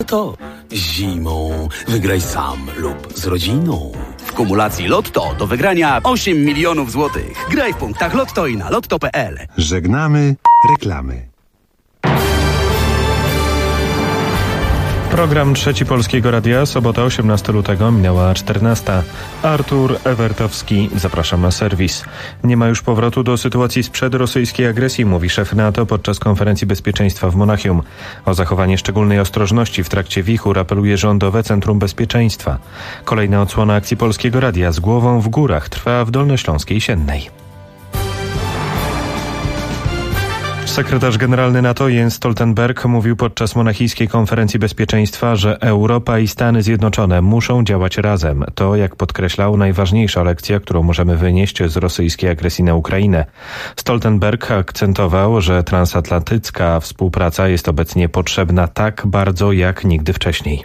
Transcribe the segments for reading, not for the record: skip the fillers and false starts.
Lotto. Zimą wygraj sam lub z rodziną. W kumulacji Lotto do wygrania 8 milionów złotych. Graj w punktach Lotto i na lotto.pl. Żegnamy reklamy. Program Trzeci Polskiego Radia, sobota 18 lutego, minęła 14. Artur Ewertowski, zapraszam na serwis. Nie ma już powrotu do sytuacji sprzed rosyjskiej agresji, mówi szef NATO podczas konferencji bezpieczeństwa w Monachium. O zachowanie szczególnej ostrożności w trakcie wichur apeluje Rządowe Centrum Bezpieczeństwa. Kolejna odsłona akcji Polskiego Radia z głową w górach trwa w Dolnośląskiej Siennej. Sekretarz generalny NATO Jens Stoltenberg mówił podczas monachijskiej konferencji bezpieczeństwa, że Europa i Stany Zjednoczone muszą działać razem. To, jak podkreślał, najważniejsza lekcja, którą możemy wynieść z rosyjskiej agresji na Ukrainę. Stoltenberg akcentował, że transatlantycka współpraca jest obecnie potrzebna tak bardzo jak nigdy wcześniej.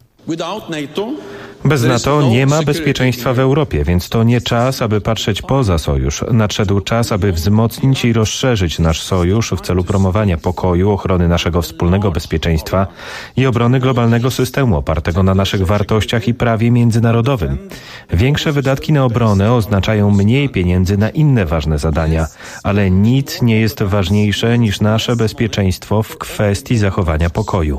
Bez NATO nie ma bezpieczeństwa w Europie, więc to nie czas, aby patrzeć poza sojusz. Nadszedł czas, aby wzmocnić i rozszerzyć nasz sojusz w celu promowania pokoju, ochrony naszego wspólnego bezpieczeństwa i obrony globalnego systemu opartego na naszych wartościach i prawie międzynarodowym. Większe wydatki na obronę oznaczają mniej pieniędzy na inne ważne zadania, ale nic nie jest ważniejsze niż nasze bezpieczeństwo w kwestii zachowania pokoju.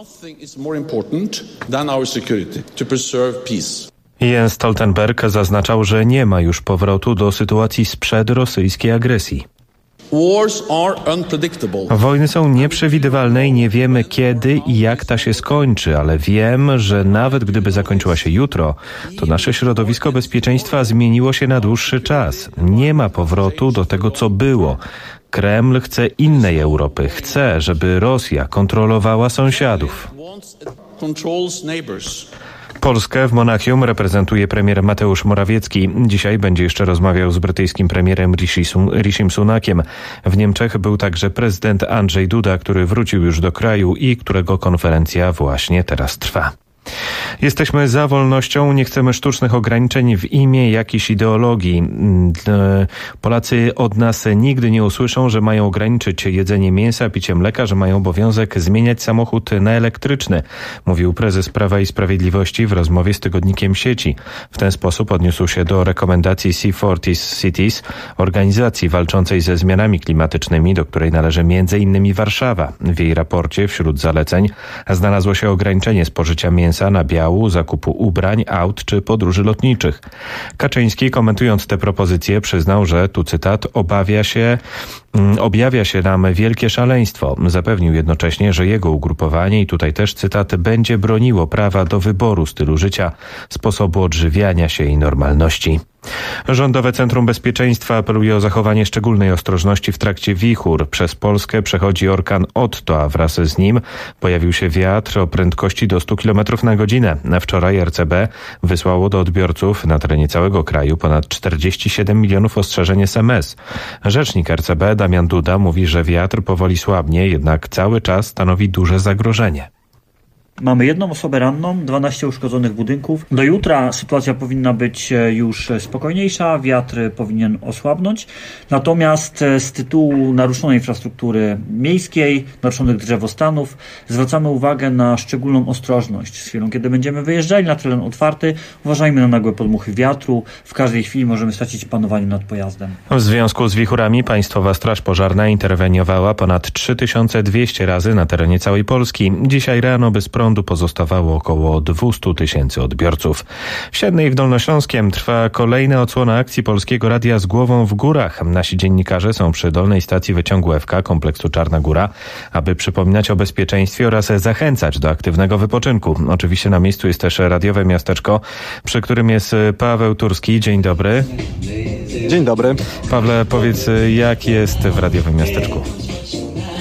Jens Stoltenberg zaznaczał, że nie ma już powrotu do sytuacji sprzed rosyjskiej agresji. Wojny są nieprzewidywalne i nie wiemy kiedy i jak ta się skończy, ale wiem, że nawet gdyby zakończyła się jutro, to nasze środowisko bezpieczeństwa zmieniło się na dłuższy czas. Nie ma powrotu do tego, co było. Kreml chce innej Europy. Chce, żeby Rosja kontrolowała sąsiadów. Polskę w Monachium reprezentuje premier Mateusz Morawiecki. Dzisiaj będzie jeszcze rozmawiał z brytyjskim premierem Rishim Sunakiem. W Niemczech był także prezydent Andrzej Duda, który wrócił już do kraju i którego konferencja właśnie teraz trwa. Jesteśmy za wolnością, nie chcemy sztucznych ograniczeń w imię jakiejś ideologii. Polacy od nas nigdy nie usłyszą, że mają ograniczyć jedzenie mięsa, picie mleka, że mają obowiązek zmieniać samochód na elektryczny, mówił prezes Prawa i Sprawiedliwości w rozmowie z tygodnikiem Sieci. W ten sposób odniósł się do rekomendacji C40 Cities, organizacji walczącej ze zmianami klimatycznymi, do której należy m.in. Warszawa. W jej raporcie wśród zaleceń znalazło się ograniczenie spożycia mięsa, nabiału, zakupu ubrań, aut czy podróży lotniczych. Kaczyński, komentując te propozycje, przyznał, że, tu cytat, objawia się nam wielkie szaleństwo. Zapewnił jednocześnie, że jego ugrupowanie, i tutaj też cytat, będzie broniło prawa do wyboru stylu życia, sposobu odżywiania się i normalności. Rządowe Centrum Bezpieczeństwa apeluje o zachowanie szczególnej ostrożności w trakcie wichur. Przez Polskę przechodzi orkan Otto, a wraz z nim pojawił się wiatr o prędkości do 100 km na godzinę. Wczoraj RCB wysłało do odbiorców na terenie całego kraju ponad 47 milionów ostrzeżeń SMS. Rzecznik RCB Damian Duda mówi, że wiatr powoli słabnie, jednak cały czas stanowi duże zagrożenie. Mamy jedną osobę ranną, 12 uszkodzonych budynków. Do jutra sytuacja powinna być już spokojniejsza, wiatr powinien osłabnąć. Natomiast z tytułu naruszonej infrastruktury miejskiej, naruszonych drzewostanów, zwracamy uwagę na szczególną ostrożność. Z chwilą, kiedy będziemy wyjeżdżali na teren otwarty, uważajmy na nagłe podmuchy wiatru. W każdej chwili możemy stracić panowanie nad pojazdem. W związku z wichurami Państwowa Straż Pożarna interweniowała ponad 3200 razy na terenie całej Polski. Dzisiaj rano bez prądu pozostawało około 200 000 odbiorców. W Siednej w Dolnośląskiem trwa kolejna odsłona akcji Polskiego Radia z głową w górach. Nasi dziennikarze są przy dolnej stacji wyciągu FK kompleksu Czarna Góra, aby przypominać o bezpieczeństwie oraz zachęcać do aktywnego wypoczynku. Oczywiście na miejscu jest też radiowe miasteczko, przy którym jest Paweł Turski. Dzień dobry. Dzień dobry. Pawle, powiedz, jak jest w radiowym miasteczku?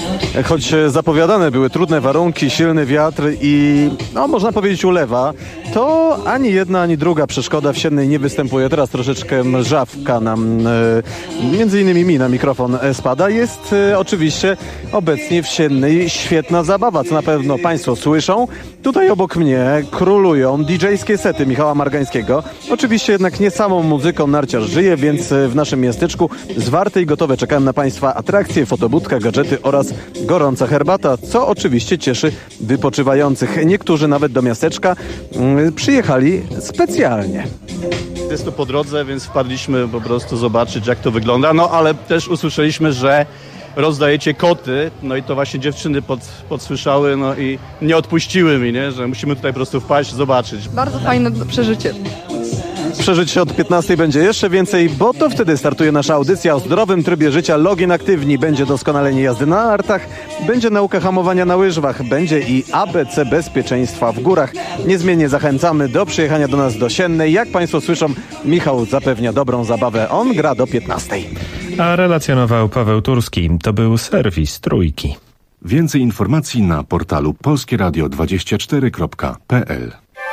Choć zapowiadane były trudne warunki, silny wiatr i można powiedzieć ulewa, to ani jedna, ani druga przeszkoda w Siennej nie występuje. Teraz troszeczkę mrzawka nam, między innymi mi na mikrofon spada. Jest oczywiście obecnie w Siennej świetna zabawa, co na pewno Państwo słyszą. Tutaj obok mnie królują DJ-skie sety Michała Margańskiego. Oczywiście jednak nie samą muzyką narciarz żyje, więc w naszym miasteczku zwarte i gotowe czekają na Państwa atrakcje, fotobudka, gadżety oraz gorąca herbata, co oczywiście cieszy wypoczywających. Niektórzy nawet do miasteczka przyjechali specjalnie. Jest to po drodze, więc wpadliśmy po prostu zobaczyć, jak to wygląda. No ale też usłyszeliśmy, że rozdajecie koty, no i to właśnie dziewczyny podsłyszały, no i nie odpuściły mi, nie? Że musimy tutaj po prostu wpaść, zobaczyć. Bardzo fajne przeżycie. Przeżyć od 15 będzie jeszcze więcej, bo to wtedy startuje nasza audycja o zdrowym trybie życia Login Aktywni. Będzie doskonalenie jazdy na nartach, będzie nauka hamowania na łyżwach, będzie i ABC bezpieczeństwa w górach. Niezmiennie zachęcamy do przyjechania do nas do Siennej. Jak Państwo słyszą, Michał zapewnia dobrą zabawę. On gra do 15. A relacjonował Paweł Turski. To był serwis Trójki. Więcej informacji na portalu polskieradio24.pl.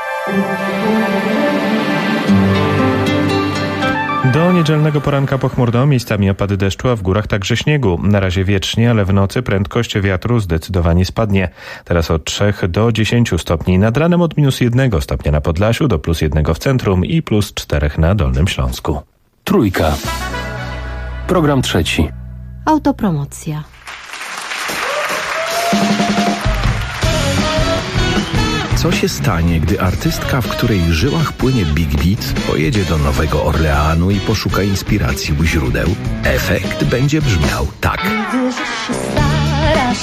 Do niedzielnego poranka pochmurno, miejscami opady deszczu, a w górach także śniegu. Na razie wiecznie, ale w nocy prędkość wiatru zdecydowanie spadnie. Teraz od 3 do 10 stopni. Nad ranem od -1 stopnia na Podlasiu do +1 w centrum i +4 na Dolnym Śląsku. Trójka. Program trzeci. Autopromocja. Co się stanie, gdy artystka, w której żyłach płynie Big Beat, pojedzie do Nowego Orleanu i poszuka inspiracji u źródeł? Efekt będzie brzmiał tak. Widzę, że się starasz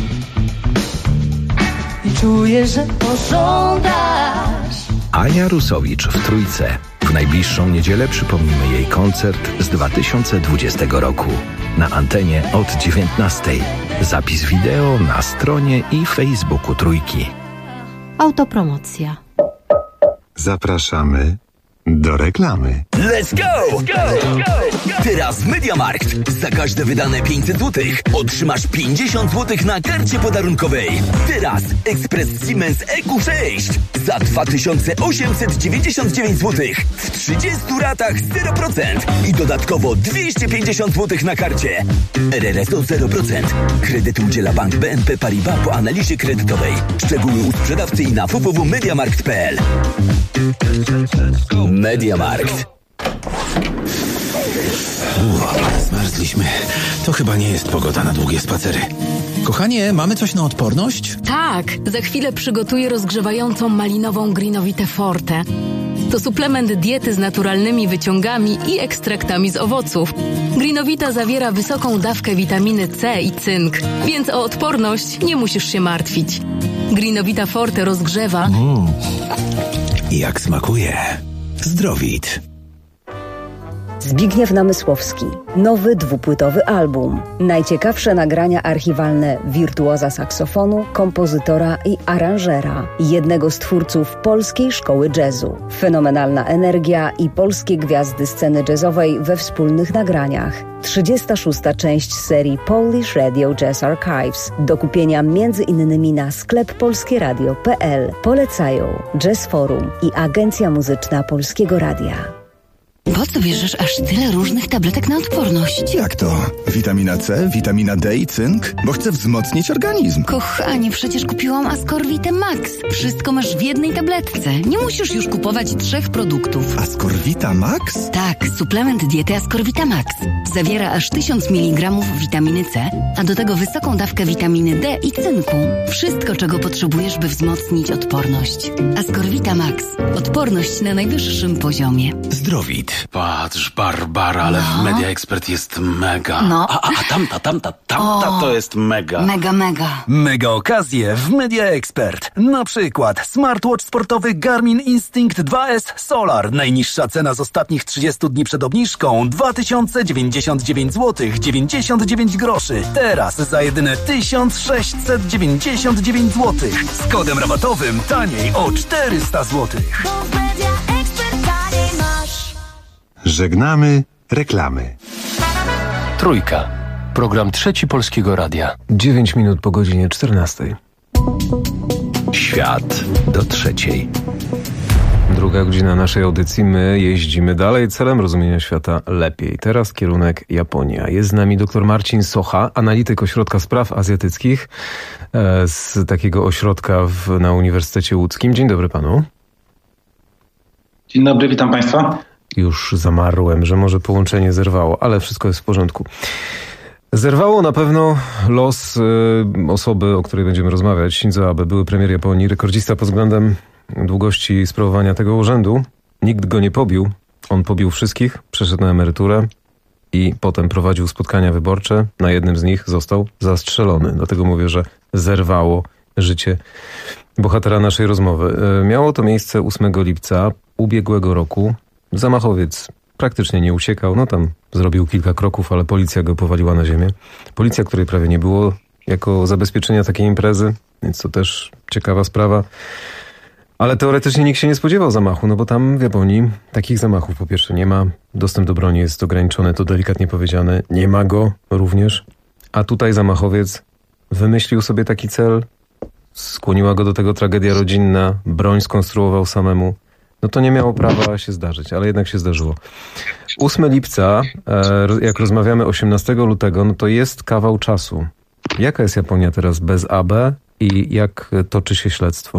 i czuję, że pożądasz. Ania Rusowicz w Trójce. W najbliższą niedzielę przypomnimy jej koncert z 2020 roku. Na antenie od 19. Zapis wideo na stronie i Facebooku Trójki. Autopromocja. Zapraszamy do reklamy. Let's go! Teraz w MediaMarkt za każde wydane 500 zł otrzymasz 50 zł na karcie podarunkowej. Teraz ekspres Siemens EQ6 za 2899 zł w 30 ratach 0% i dodatkowo 250 zł na karcie. RRSO 0%. Kredyt udziela Bank BNP Paribas po analizie kredytowej. Szczegóły u sprzedawcy i na www.mediamarkt.pl. MediaMarkt. Zmarzliśmy. To chyba nie jest pogoda na długie spacery. Kochanie, mamy coś na odporność? Tak, za chwilę przygotuję rozgrzewającą malinową Greenovitę Forte. To suplement diety z naturalnymi wyciągami i ekstraktami z owoców. Greenovita zawiera wysoką dawkę witaminy C i cynk, więc o odporność nie musisz się martwić. Greenovita Forte rozgrzewa... Jak smakuje. Zdrowit. Zbigniew Namysłowski. Nowy dwupłytowy album. Najciekawsze nagrania archiwalne wirtuoza saksofonu, kompozytora i aranżera. Jednego z twórców polskiej szkoły jazzu. Fenomenalna energia i polskie gwiazdy sceny jazzowej we wspólnych nagraniach. 36. część serii Polish Radio Jazz Archives. Do kupienia m.in. na sklep polskieradio.pl. Polecają Jazz Forum i Agencja Muzyczna Polskiego Radia. Po co bierzesz aż tyle różnych tabletek na odporność? Jak to? Witamina C, witamina D i cynk? Bo chcę wzmocnić organizm. Kochanie, przecież kupiłam Ascorvitę Max. Wszystko masz w jednej tabletce. Nie musisz już kupować 3 produktów. Ascorvita Max? Tak, suplement diety Ascorvita Max. Zawiera aż 1000 mg witaminy C, a do tego wysoką dawkę witaminy D i cynku. Wszystko, czego potrzebujesz, by wzmocnić odporność. Ascorvita Max. Odporność na najwyższym poziomie. Zdrowit. Patrz, Barbara, ale w Media Expert jest mega. No. A tamta to jest mega. Mega. Mega okazje w Media Expert. Na przykład smartwatch sportowy Garmin Instinct 2S Solar. Najniższa cena z ostatnich 30 dni przed obniżką 2099 zł 99 groszy. Teraz za jedyne 1699 zł. Z kodem rabatowym taniej o 400 zł. Żegnamy reklamy. Trójka. Program trzeci Polskiego Radia. 9 minut po godzinie 14. Świat do 3. Druga godzina naszej audycji. My jeździmy dalej celem rozumienia świata lepiej. Teraz kierunek Japonia. Jest z nami dr Marcin Socha, analityk Ośrodka Spraw Azjatyckich z takiego ośrodka na Uniwersytecie Łódzkim. Dzień dobry panu. Dzień dobry, witam państwa. Już zamarłem, że może połączenie zerwało, ale wszystko jest w porządku. Zerwało na pewno los osoby, o której będziemy rozmawiać. Shinzo Abe, były premier Japonii, rekordzista pod względem długości sprawowania tego urzędu. Nikt go nie pobił. On pobił wszystkich, przeszedł na emeryturę i potem prowadził spotkania wyborcze. Na jednym z nich został zastrzelony. Dlatego mówię, że zerwało życie bohatera naszej rozmowy. Miało to miejsce 8 lipca ubiegłego roku. Zamachowiec praktycznie nie uciekał. No tam zrobił kilka kroków, ale policja go powaliła na ziemię. Policja, której prawie nie było jako zabezpieczenia takiej imprezy, więc to też ciekawa sprawa. Ale teoretycznie nikt się nie spodziewał zamachu, no bo tam w Japonii takich zamachów po pierwsze nie ma. Dostęp do broni jest ograniczony, to delikatnie powiedziane. Nie ma go również. A tutaj zamachowiec wymyślił sobie taki cel. Skłoniła go do tego tragedia rodzinna. Broń skonstruował samemu. No to nie miało prawa się zdarzyć, ale jednak się zdarzyło. 8 lipca, jak rozmawiamy 18 lutego, no to jest kawał czasu. Jaka jest Japonia teraz bez Abe i jak toczy się śledztwo?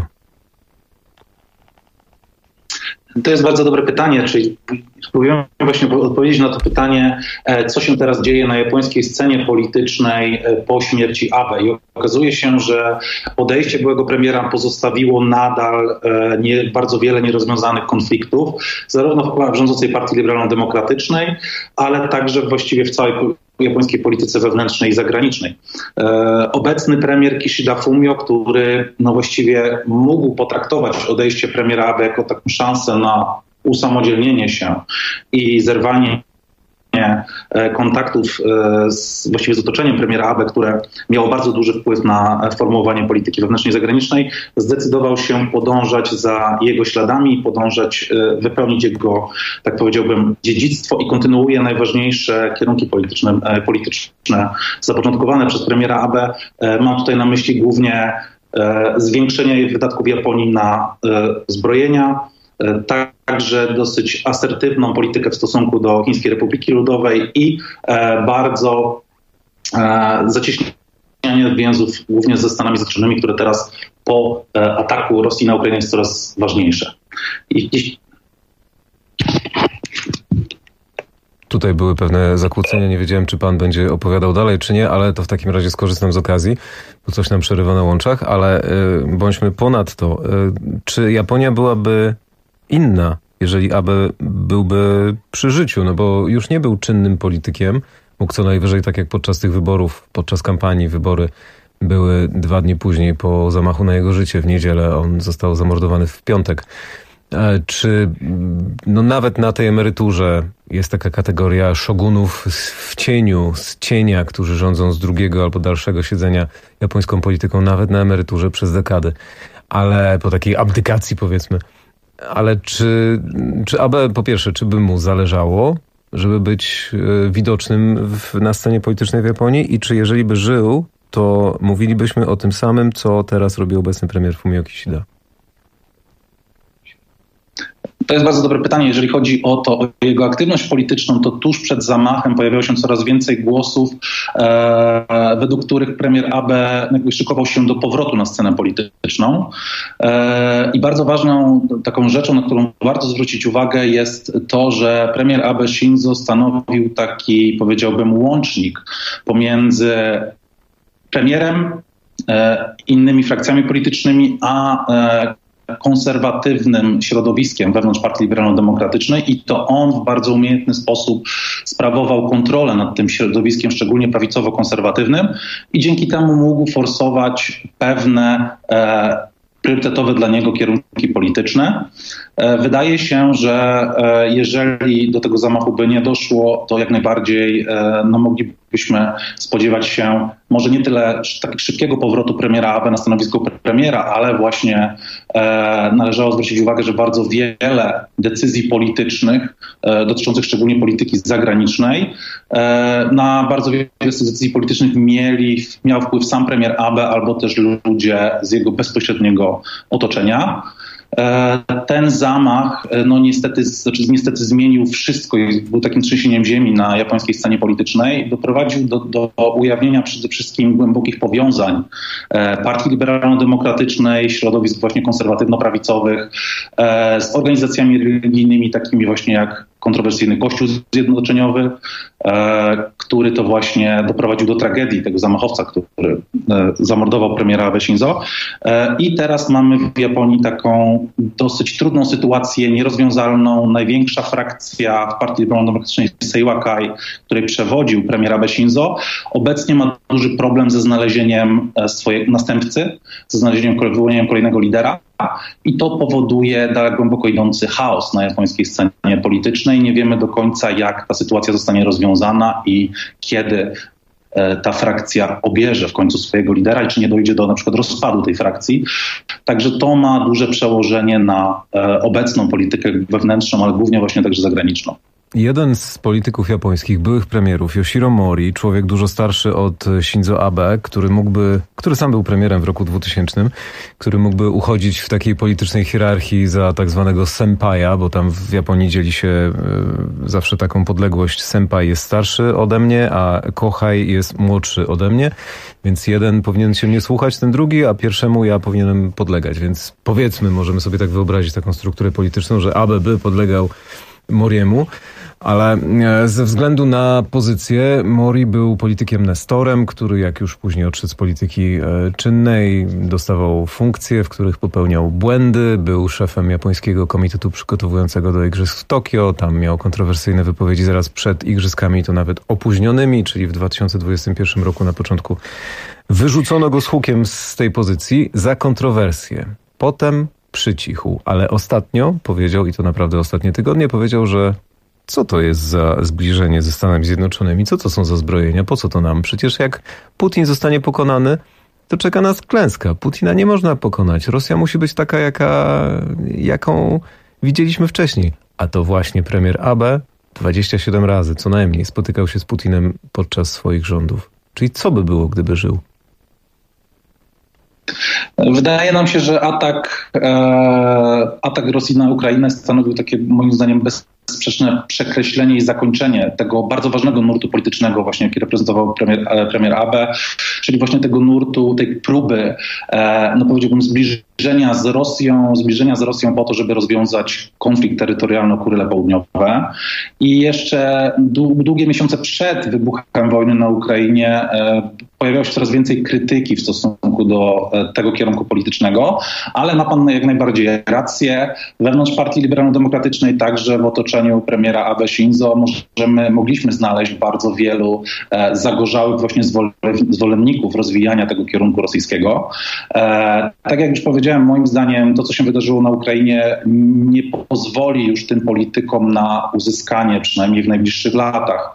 To jest bardzo dobre pytanie, czyli spróbujemy właśnie odpowiedzieć na to pytanie, co się teraz dzieje na japońskiej scenie politycznej po śmierci Abe. I okazuje się, że odejście byłego premiera pozostawiło nadal bardzo wiele nierozwiązanych konfliktów, zarówno w rządzącej partii liberalno-demokratycznej, ale także właściwie w całej japońskiej polityce wewnętrznej i zagranicznej. Obecny premier Kishida Fumio, który właściwie mógł potraktować odejście premiera Abe jako taką szansę na usamodzielnienie się i zerwanie kontaktów właściwie z otoczeniem premiera Abe, które miało bardzo duży wpływ na formułowanie polityki wewnętrznej i zagranicznej, zdecydował się podążać za jego śladami, wypełnić jego, tak powiedziałbym, dziedzictwo i kontynuuje najważniejsze kierunki polityczne zapoczątkowane przez premiera Abe. Mam tutaj na myśli głównie zwiększenie wydatków Japonii na zbrojenia, także dosyć asertywną politykę w stosunku do Chińskiej Republiki Ludowej i bardzo zacieśnianie więzów głównie ze Stanami Zjednoczonymi, które teraz po ataku Rosji na Ukrainę jest coraz ważniejsze. Tutaj były pewne zakłócenia, nie wiedziałem, czy pan będzie opowiadał dalej, czy nie, ale to w takim razie skorzystam z okazji, bo coś nam przerywa na łączach, ale bądźmy ponadto. Czy Japonia byłaby inna, jeżeli Abe byłby przy życiu, no bo już nie był czynnym politykiem, mógł co najwyżej, tak jak podczas tych wyborów, podczas kampanii, wybory były 2 dni później po zamachu na jego życie, w niedzielę, on został zamordowany w piątek. Czy nawet na tej emeryturze jest taka kategoria szogunów w cieniu, z cienia, którzy rządzą z drugiego albo dalszego siedzenia japońską polityką, nawet na emeryturze przez dekady, ale po takiej abdykacji powiedzmy. Ale czy Abe, po pierwsze, czy by mu zależało, żeby być widocznym na scenie politycznej w Japonii i czy jeżeli by żył, to mówilibyśmy o tym samym, co teraz robi obecny premier Fumio Kishida? To jest bardzo dobre pytanie. Jeżeli chodzi o jego aktywność polityczną, to tuż przed zamachem pojawiało się coraz więcej głosów, według których premier Abe szykował się do powrotu na scenę polityczną. I bardzo ważną taką rzeczą, na którą warto zwrócić uwagę, jest to, że premier Abe Shinzo stanowił taki, powiedziałbym, łącznik pomiędzy premierem, innymi frakcjami politycznymi, a konserwatywnym środowiskiem wewnątrz Partii Liberalno-Demokratycznej i to on w bardzo umiejętny sposób sprawował kontrolę nad tym środowiskiem, szczególnie prawicowo-konserwatywnym i dzięki temu mógł forsować pewne priorytetowe dla niego kierunki polityczne. Wydaje się, że jeżeli do tego zamachu by nie doszło, to jak najbardziej moglibyśmy spodziewać się może nie tyle tak szybkiego powrotu premiera Abe na stanowisko premiera, ale właśnie należało zwrócić uwagę, że bardzo wiele decyzji politycznych dotyczących szczególnie polityki zagranicznej, na bardzo wiele z tych decyzji politycznych miał wpływ sam premier Abe albo też ludzie z jego bezpośredniego otoczenia. Ten zamach niestety zmienił wszystko. Był takim trzęsieniem ziemi na japońskiej scenie politycznej. Doprowadził do ujawnienia przede wszystkim głębokich powiązań Partii Liberalno-Demokratycznej, środowisk właśnie konserwatywno-prawicowych z organizacjami religijnymi takimi właśnie jak kontrowersyjny Kościół Zjednoczeniowy, który to właśnie doprowadził do tragedii tego zamachowca, który zamordował premiera Abe Shinzo. I teraz mamy w Japonii taką dosyć trudną sytuację, nierozwiązalną. Największa frakcja w Partii Liberalno-Demokratycznej Seiwakai, której przewodził premier Abe Shinzo, obecnie ma duży problem ze znalezieniem swojego następcy, ze wyłonieniem kolejnego lidera. I to powoduje głęboko idący chaos na japońskiej scenie politycznej. Nie wiemy do końca, jak ta sytuacja zostanie rozwiązana i kiedy ta frakcja obierze w końcu swojego lidera i czy nie dojdzie do na przykład rozpadu tej frakcji. Także to ma duże przełożenie na obecną politykę wewnętrzną, ale głównie właśnie także zagraniczną. Jeden z polityków japońskich, byłych premierów, Yoshiro Mori, człowiek dużo starszy od Shinzo Abe, który sam był premierem w roku 2000, który mógłby uchodzić w takiej politycznej hierarchii za tak zwanego senpaja, bo tam w Japonii dzieli się zawsze taką podległość. Senpai jest starszy ode mnie, a kohai jest młodszy ode mnie, więc jeden powinien się mnie słuchać, ten drugi, a pierwszemu ja powinienem podlegać. Więc powiedzmy, możemy sobie tak wyobrazić taką strukturę polityczną, że Abe by podlegał Moriemu, ale ze względu na pozycję Mori był politykiem nestorem, który jak już później odszedł z polityki czynnej, dostawał funkcje, w których popełniał błędy, był szefem japońskiego komitetu przygotowującego do igrzysk w Tokio, tam miał kontrowersyjne wypowiedzi zaraz przed igrzyskami, to nawet opóźnionymi, czyli w 2021 roku na początku wyrzucono go z hukiem z tej pozycji za kontrowersje. Potem przycichł, ale ostatnio powiedział, i to naprawdę ostatnie tygodnie, powiedział, że co to jest za zbliżenie ze Stanami Zjednoczonymi, co to są za zbrojenia, po co to nam? Przecież jak Putin zostanie pokonany, to czeka nas klęska. Putina nie można pokonać. Rosja musi być taka, jaką widzieliśmy wcześniej. A to właśnie premier Abe 27 razy co najmniej spotykał się z Putinem podczas swoich rządów. Czyli co by było, gdyby żył? Wydaje nam się, że atak Rosji na Ukrainę stanowił takie, moim zdaniem, bezsprzeczne przekreślenie i zakończenie tego bardzo ważnego nurtu politycznego, właśnie jaki reprezentował premier Abe, czyli właśnie tego nurtu, tej próby, powiedziałbym, zbliżenia z Rosją po to, żeby rozwiązać konflikt terytorialny o Kuryle Południowe. I jeszcze długie miesiące przed wybuchem wojny na Ukrainie pojawiało się coraz więcej krytyki w stosunku do tego kierunku politycznego, ale ma pan jak najbardziej rację. Wewnątrz Partii Liberalno-Demokratycznej, także w otoczeniu premiera Abe Shinzo mogliśmy znaleźć bardzo wielu zagorzałych właśnie zwolenników rozwijania tego kierunku rosyjskiego. Tak jak już powiedziałem, moim zdaniem to, co się wydarzyło na Ukrainie, nie pozwoli już tym politykom na uzyskanie, przynajmniej w najbliższych latach,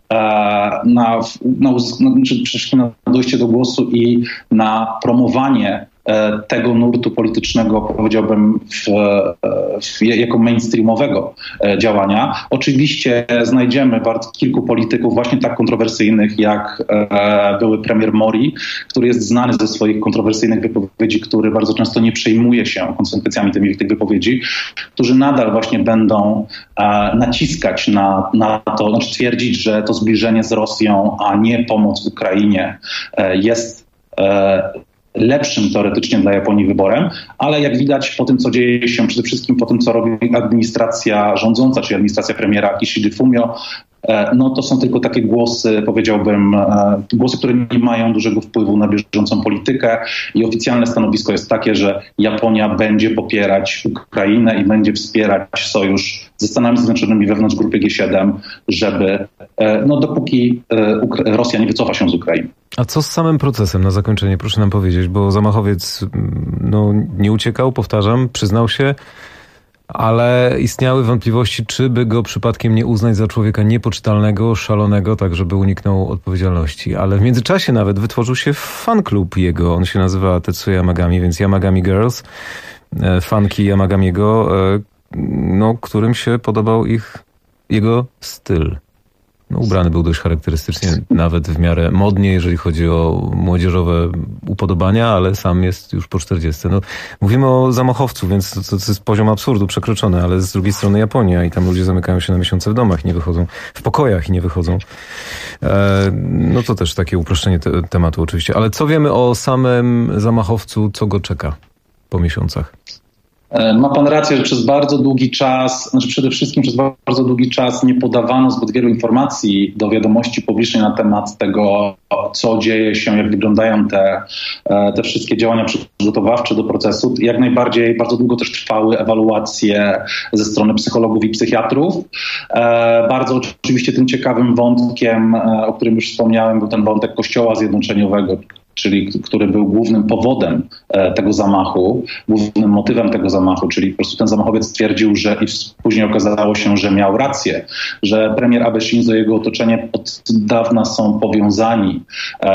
przede wszystkim na dojście do głosu i na promowanie tego nurtu politycznego, powiedziałbym, jako mainstreamowego działania. Oczywiście znajdziemy bardzo kilku polityków właśnie tak kontrowersyjnych, jak były premier Mori, który jest znany ze swoich kontrowersyjnych wypowiedzi, który bardzo często nie przejmuje się konsekwencjami tych wypowiedzi, którzy nadal właśnie będą naciskać na to, znaczy twierdzić, że to zbliżenie z Rosją, a nie pomoc Ukrainie jest lepszym teoretycznie dla Japonii wyborem, ale jak widać po tym, co dzieje się, przede wszystkim po tym, co robi administracja rządząca, czyli administracja premiera Kishida Fumio, to są tylko takie głosy, powiedziałbym, głosy, które nie mają dużego wpływu na bieżącą politykę i oficjalne stanowisko jest takie, że Japonia będzie popierać Ukrainę i będzie wspierać sojusz ze Stanami Zjednoczonymi wewnątrz grupy G7, żeby dopóki Rosja nie wycofa się z Ukrainy. A co z samym procesem na zakończenie, proszę nam powiedzieć, bo zamachowiec nie uciekał, powtarzam, przyznał się, ale istniały wątpliwości, czy by go przypadkiem nie uznać za człowieka niepoczytalnego, szalonego, tak żeby uniknął odpowiedzialności. Ale w międzyczasie nawet wytworzył się fan-klub jego, on się nazywa Tetsuya Yamagami, więc Yamagami Girls, fanki Yamagamiego, którym się podobał jego styl. Ubrany był dość charakterystycznie, nawet w miarę modnie, jeżeli chodzi o młodzieżowe upodobania, ale sam jest już po 40. Mówimy o zamachowcu, więc to jest poziom absurdu przekroczony, ale z drugiej strony Japonia i tam ludzie zamykają się na miesiące w domach i nie wychodzą, w pokojach i nie wychodzą. To też takie uproszczenie tematu oczywiście. Ale co wiemy o samym zamachowcu, co go czeka po miesiącach? Ma pan rację, że przez bardzo długi czas, przede wszystkim przez bardzo długi czas nie podawano zbyt wielu informacji do wiadomości publicznej na temat tego, co dzieje się, jak wyglądają te wszystkie działania przygotowawcze do procesu. Jak najbardziej bardzo długo też trwały ewaluacje ze strony psychologów i psychiatrów. Bardzo oczywiście tym ciekawym wątkiem, o którym już wspomniałem, był ten wątek Kościoła Zjednoczeniowego, który był głównym powodem tego zamachu, głównym motywem tego zamachu, czyli po prostu ten zamachowiec stwierdził, że i później okazało się, że miał rację, że premier Abe Shinzo i jego otoczenie od dawna są powiązani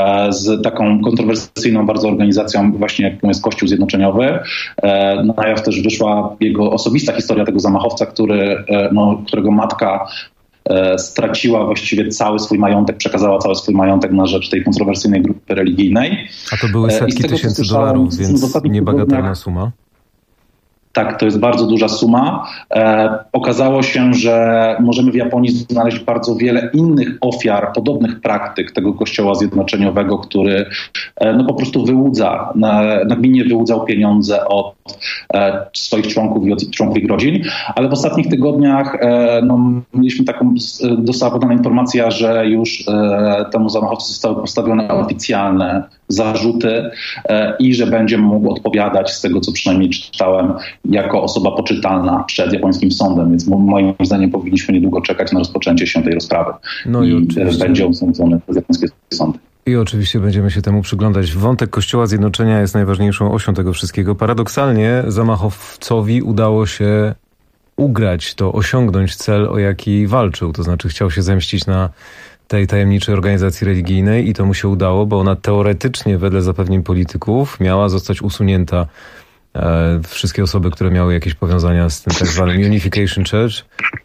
z taką kontrowersyjną bardzo organizacją właśnie, jaką jest Kościół Zjednoczeniowy. Na jaw też wyszła jego osobista historia tego zamachowca, którego matka straciła właściwie cały swój majątek, przekazała cały swój majątek na rzecz tej kontrowersyjnej grupy religijnej. A to były setki tysięcy dolarów, więc niebagatelna suma. Tak, to jest bardzo duża suma. Okazało się, że możemy w Japonii znaleźć bardzo wiele innych ofiar podobnych praktyk tego Kościoła Zjednoczeniowego, który po prostu nagminnie wyłudzał pieniądze od swoich członków i od członków ich rodzin. Ale w ostatnich tygodniach mieliśmy taką, dostała podana informacja, że już temu zamachowcu zostały postawione oficjalne zarzuty i że będzie mógł odpowiadać, z tego co przynajmniej czytałem, jako osoba poczytalna przed japońskim sądem, więc moim zdaniem powinniśmy niedługo czekać na rozpoczęcie się tej rozprawy i będzie osądzony przez japońskie sądy. I oczywiście będziemy się temu przyglądać. Wątek Kościoła Zjednoczenia jest najważniejszą osią tego wszystkiego. Paradoksalnie zamachowcowi udało się ugrać to, osiągnąć cel, o jaki walczył. To znaczy chciał się zemścić na tej tajemniczej organizacji religijnej i to mu się udało, bo ona teoretycznie, wedle zapewnień polityków, miała zostać usunięta. Wszystkie osoby, które miały jakieś powiązania z tym tak zwanym Unification Church,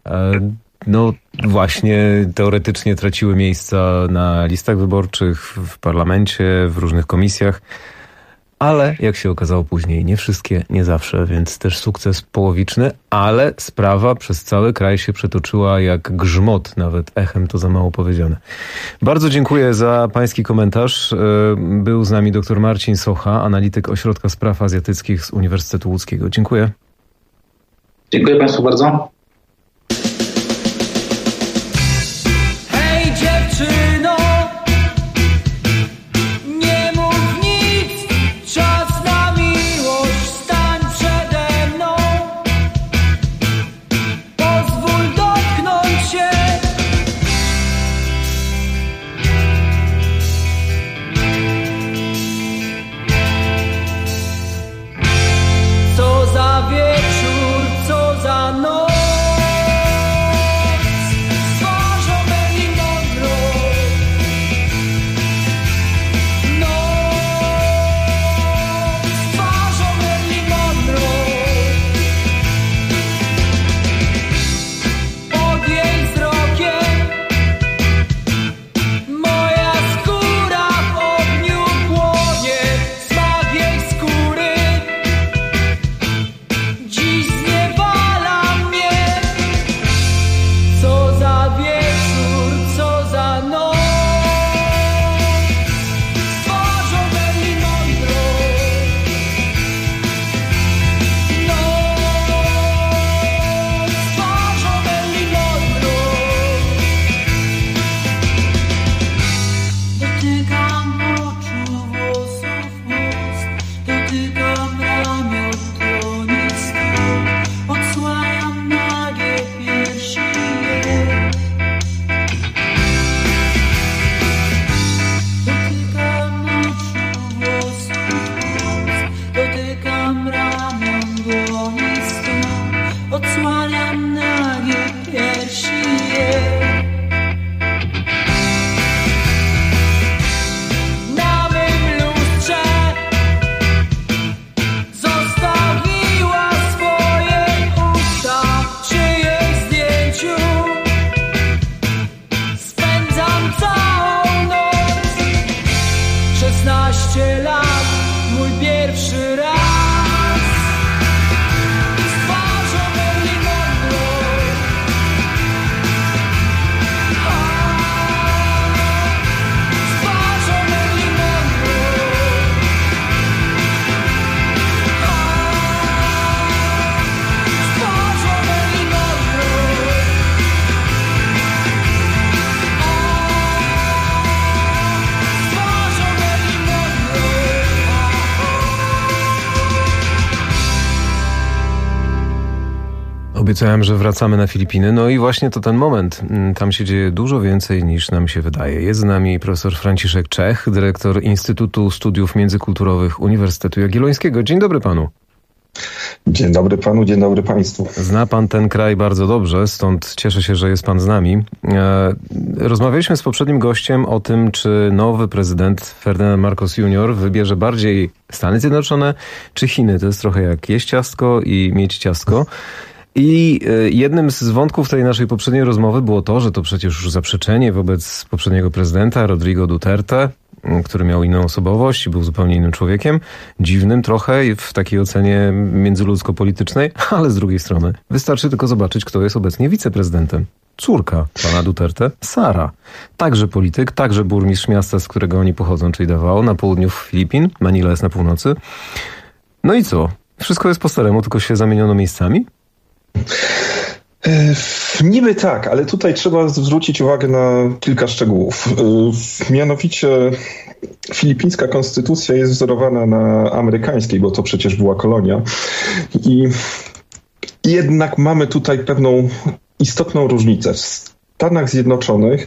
właśnie teoretycznie traciły miejsca na listach wyborczych, w parlamencie, w różnych komisjach. Ale jak się okazało później, nie wszystkie, nie zawsze, więc też sukces połowiczny, ale sprawa przez cały kraj się przetoczyła jak grzmot, nawet echem to za mało powiedziane. Bardzo dziękuję za pański komentarz. Był z nami dr Marcin Socha, analityk Ośrodka Spraw Azjatyckich z Uniwersytetu Łódzkiego. Dziękuję. Dziękuję Państwu bardzo. Hej dziewczyno! Co za wieczór, co za noc. Obiecałem, że wracamy na Filipiny, no i właśnie to ten moment. Tam się dzieje dużo więcej niż nam się wydaje. Jest z nami profesor Franciszek Czech, dyrektor Instytutu Studiów Międzykulturowych Uniwersytetu Jagiellońskiego. Dzień dobry panu. Dzień dobry panu, dzień dobry państwu. Zna pan ten kraj bardzo dobrze, stąd cieszę się, że jest pan z nami. Rozmawialiśmy z poprzednim gościem o tym, czy nowy prezydent Ferdynand Marcos Jr. wybierze bardziej Stany Zjednoczone czy Chiny. To jest trochę jak jeść ciastko i mieć ciastko. I jednym z wątków tej naszej poprzedniej rozmowy było to, że to przecież już zaprzeczenie wobec poprzedniego prezydenta Rodrigo Duterte, który miał inną osobowość i był zupełnie innym człowiekiem, dziwnym trochę w takiej ocenie międzyludzko-politycznej, ale z drugiej strony wystarczy tylko zobaczyć, kto jest obecnie wiceprezydentem. Córka pana Duterte, Sara. Także polityk, także burmistrz miasta, z którego oni pochodzą, czyli Davao, na południu Filipin. Manila jest na północy. No i co? Wszystko jest po staremu, tylko się zamieniono miejscami? Niby tak, ale tutaj trzeba zwrócić uwagę na kilka szczegółów. Mianowicie filipińska konstytucja jest wzorowana na amerykańskiej, bo to przecież była kolonia. I jednak mamy tutaj pewną istotną różnicę. W Stanach Zjednoczonych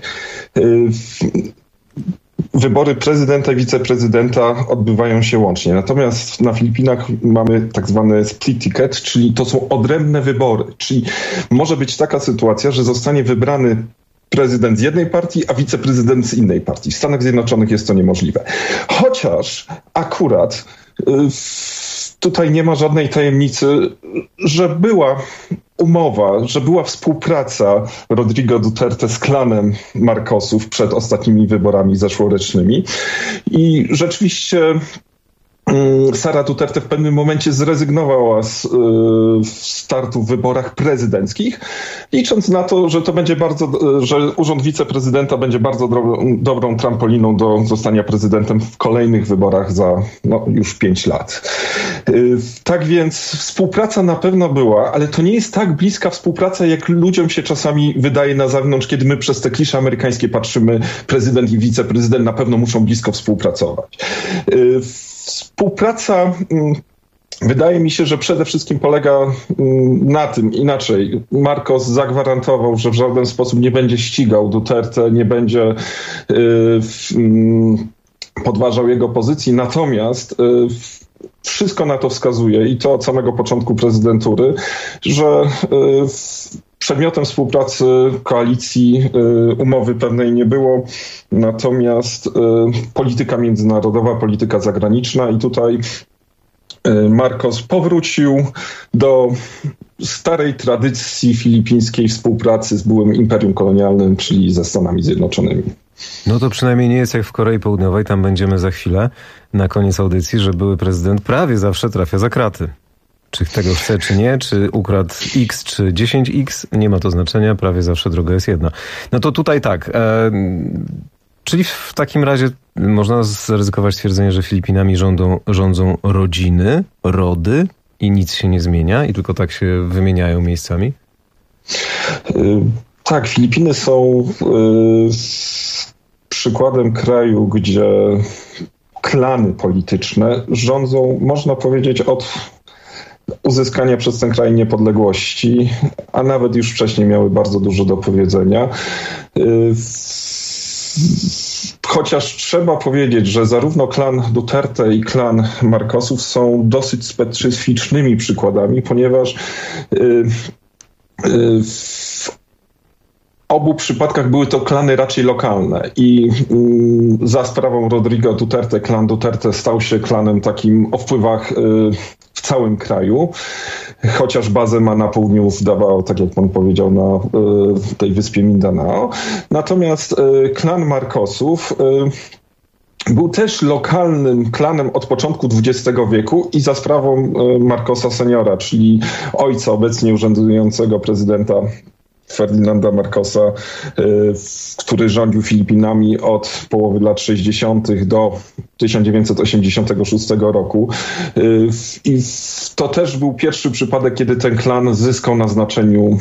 wybory prezydenta i wiceprezydenta odbywają się łącznie. Natomiast na Filipinach mamy tak zwany split ticket, czyli to są odrębne wybory. Czyli może być taka sytuacja, że zostanie wybrany prezydent z jednej partii, a wiceprezydent z innej partii. W Stanach Zjednoczonych jest to niemożliwe. Chociaż akurat tutaj nie ma żadnej tajemnicy, że była umowa, że była współpraca Rodrigo Duterte z klanem Marcosów przed ostatnimi wyborami zeszłorocznymi i rzeczywiście Sara Duterte w pewnym momencie zrezygnowała z startu w wyborach prezydenckich, licząc na to, że to będzie że urząd wiceprezydenta będzie bardzo dobrą trampoliną do zostania prezydentem w kolejnych wyborach za już 5 lat. Tak więc współpraca na pewno była, ale to nie jest tak bliska współpraca, jak ludziom się czasami wydaje na zewnątrz, kiedy my przez te klisze amerykańskie patrzymy, prezydent i wiceprezydent na pewno muszą blisko współpracować. Współpraca wydaje mi się, że przede wszystkim polega na tym, inaczej. Marcos zagwarantował, że w żaden sposób nie będzie ścigał Duterte, nie będzie podważał jego pozycji, natomiast wszystko na to wskazuje i to od samego początku prezydentury, że przedmiotem współpracy koalicji umowy pewnej nie było, natomiast polityka międzynarodowa, polityka zagraniczna i tutaj Marcos powrócił do starej tradycji filipińskiej współpracy z byłym imperium kolonialnym, czyli ze Stanami Zjednoczonymi. No to przynajmniej nie jest jak w Korei Południowej, tam będziemy za chwilę, na koniec audycji, że były prezydent prawie zawsze trafia za kraty. Czy tego chce, czy nie, czy ukradł X, czy 10X, nie ma to znaczenia, prawie zawsze droga jest jedna. No to tutaj tak, czyli w takim razie można zaryzykować twierdzenie, że Filipinami rządzą rodziny, rody i nic się nie zmienia i tylko tak się wymieniają miejscami? Tak, Filipiny są przykładem kraju, gdzie klany polityczne rządzą, można powiedzieć, od uzyskania przez ten kraj niepodległości, a nawet już wcześniej miały bardzo dużo do powiedzenia. Chociaż trzeba powiedzieć, że zarówno klan Duterte i klan Marcosów są dosyć specyficznymi przykładami, ponieważ w obu przypadkach były to klany raczej lokalne i za sprawą Rodrigo Duterte klan Duterte stał się klanem takim o wpływach w całym kraju, chociaż bazę ma na południu w Davao, tak jak pan powiedział, na tej wyspie Mindanao. Natomiast klan Marcosów był też lokalnym klanem od początku XX wieku i za sprawą Marcosa Seniora, czyli ojca obecnie urzędującego prezydenta Ferdynanda Marcosa, który rządził Filipinami od połowy lat 60. do 1986 roku. I to też był pierwszy przypadek, kiedy ten klan zyskał na znaczeniu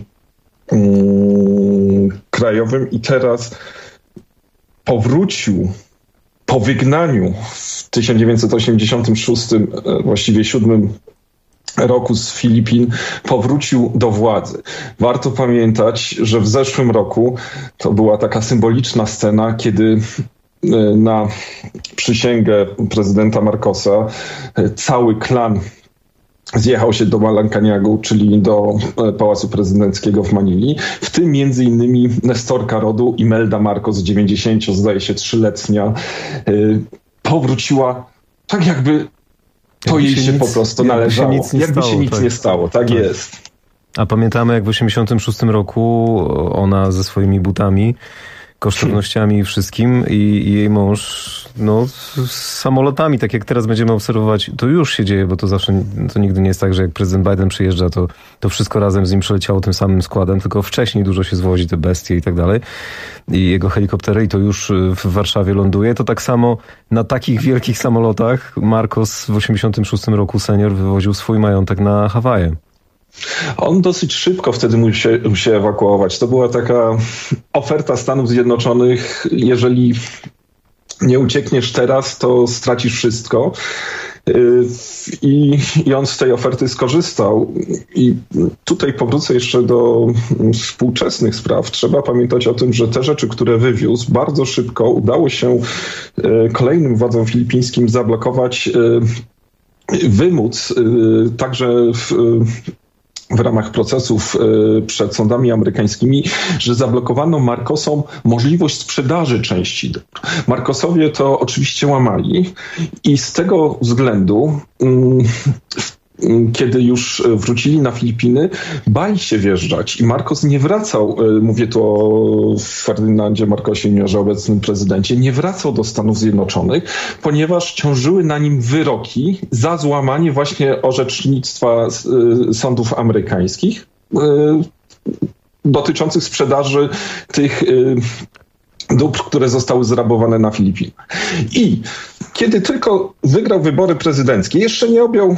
krajowym i teraz powrócił po wygnaniu w 1986, właściwie 7 roku z Filipin powrócił do władzy. Warto pamiętać, że w zeszłym roku to była taka symboliczna scena, kiedy na przysięgę prezydenta Marcosa cały klan zjechał się do Malacañangu, czyli do Pałacu Prezydenckiego w Manili, w tym między innymi nestorka rodu Imelda Marcos, 90, zdaje się 3-letnia, powróciła tak jakby to jej się po prostu należało. Jakby się nic nie stało. Tak jest. A pamiętamy, jak w 86 roku ona ze swoimi butami, kosztownościami i wszystkim i jej mąż z samolotami, tak jak teraz będziemy obserwować, to już się dzieje, bo to zawsze, to nigdy nie jest tak, że jak prezydent Biden przyjeżdża, to wszystko razem z nim przeleciało tym samym składem, tylko wcześniej dużo się zwozi, te bestie i tak dalej, i jego helikoptery, i to już w Warszawie ląduje. To tak samo na takich wielkich samolotach Marcos w 86 roku senior wywoził swój majątek na Hawaje. On dosyć szybko wtedy musiał się ewakuować. To była taka oferta Stanów Zjednoczonych, jeżeli nie uciekniesz teraz, to stracisz wszystko. I on z tej oferty skorzystał. I tutaj powrócę jeszcze do współczesnych spraw. Trzeba pamiętać o tym, że te rzeczy, które wywiózł, bardzo szybko udało się kolejnym władzom filipińskim zablokować, wymóc także w ramach procesów przed sądami amerykańskimi, że zablokowano Marcosom możliwość sprzedaży części dóbr. Marcosowie to oczywiście łamali i z tego względu kiedy już wrócili na Filipiny, bali się wjeżdżać i Marcos nie wracał, mówię tu o Ferdynandzie Marcosie Juniorze, obecnym prezydencie, nie wracał do Stanów Zjednoczonych, ponieważ ciążyły na nim wyroki za złamanie właśnie orzecznictwa sądów amerykańskich dotyczących sprzedaży tych dóbr, które zostały zrabowane na Filipinach. I kiedy tylko wygrał wybory prezydenckie, jeszcze nie objął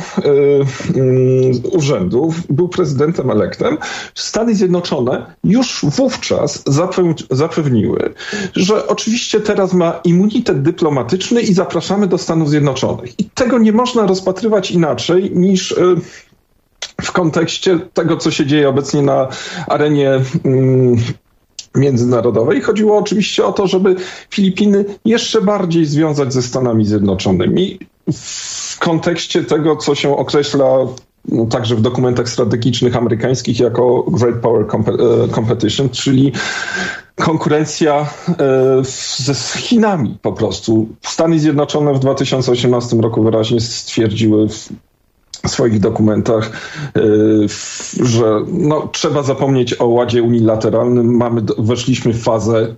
urzędu, był prezydentem elektem, Stany Zjednoczone już wówczas zapewniły, że oczywiście teraz ma immunitet dyplomatyczny i zapraszamy do Stanów Zjednoczonych. I tego nie można rozpatrywać inaczej niż w kontekście tego, co się dzieje obecnie na arenie międzynarodowej. Chodziło oczywiście o to, żeby Filipiny jeszcze bardziej związać ze Stanami Zjednoczonymi w kontekście tego, co się określa także w dokumentach strategicznych amerykańskich jako Great Power Competition, czyli konkurencja z Chinami po prostu. Stany Zjednoczone w 2018 roku wyraźnie stwierdziły w swoich dokumentach, że trzeba zapomnieć o ładzie unilateralnym. Weszliśmy w fazę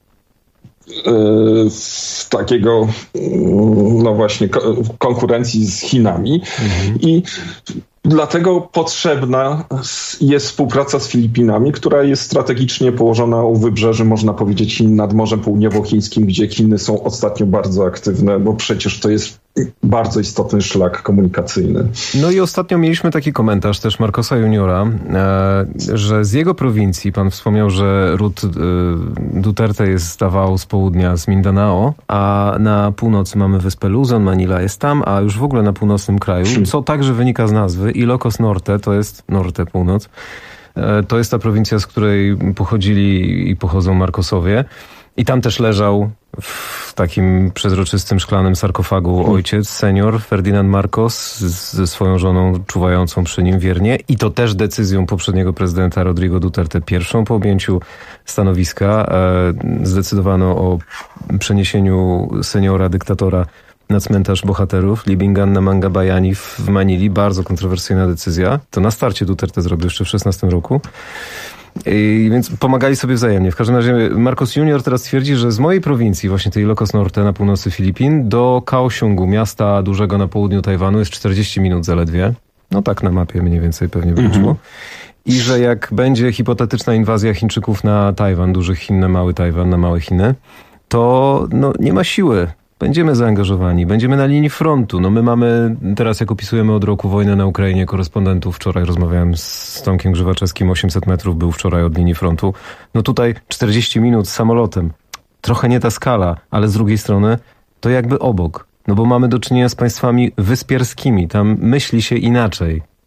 takiego właśnie konkurencji z Chinami i dlatego potrzebna jest współpraca z Filipinami, która jest strategicznie położona u wybrzeży, można powiedzieć, Chin nad Morzem Południowochińskim, gdzie Chiny są ostatnio bardzo aktywne, bo przecież to jest bardzo istotny szlak komunikacyjny. No i ostatnio mieliśmy taki komentarz też Marcosa Juniora, że z jego prowincji, pan wspomniał, że ród Duterte jest zdawał z południa, z Mindanao, a na północy mamy wyspę Luzon, Manila jest tam, a już w ogóle na północnym kraju, co także wynika z nazwy, Ilocos Norte, to jest Norte, północ, to jest ta prowincja, z której pochodzili i pochodzą Marcosowie. I tam też leżał w takim przezroczystym szklanym sarkofagu ojciec, senior Ferdinand Marcos ze swoją żoną czuwającą przy nim wiernie. I to też decyzją poprzedniego prezydenta Rodrigo Duterte, pierwszą po objęciu stanowiska, zdecydowano o przeniesieniu seniora dyktatora na cmentarz bohaterów Libingan na Mangabayani w Manili. Bardzo kontrowersyjna decyzja. To na starcie Duterte zrobił jeszcze w 2016 roku. Więc pomagali sobie wzajemnie. W każdym razie Marcos Junior teraz twierdzi, że z mojej prowincji, właśnie tej Ilocos Norte na północy Filipin, do Kaohsiungu, miasta dużego na południu Tajwanu, jest 40 minut zaledwie. No tak na mapie mniej więcej pewnie wyszło. I że jak będzie hipotetyczna inwazja Chińczyków na Tajwan, dużych Chin na mały Tajwan, na małe Chiny, to nie ma siły. Będziemy zaangażowani, będziemy na linii frontu. My mamy teraz, jak opisujemy od roku wojnę na Ukrainie, korespondentów. Wczoraj rozmawiałem z Tomkiem Grzywaczewskim, 800 metrów był wczoraj od linii frontu. Tutaj 40 minut z samolotem. Trochę nie ta skala, ale z drugiej strony to jakby obok. Bo mamy do czynienia z państwami wyspiarskimi. Tam myśli się inaczej.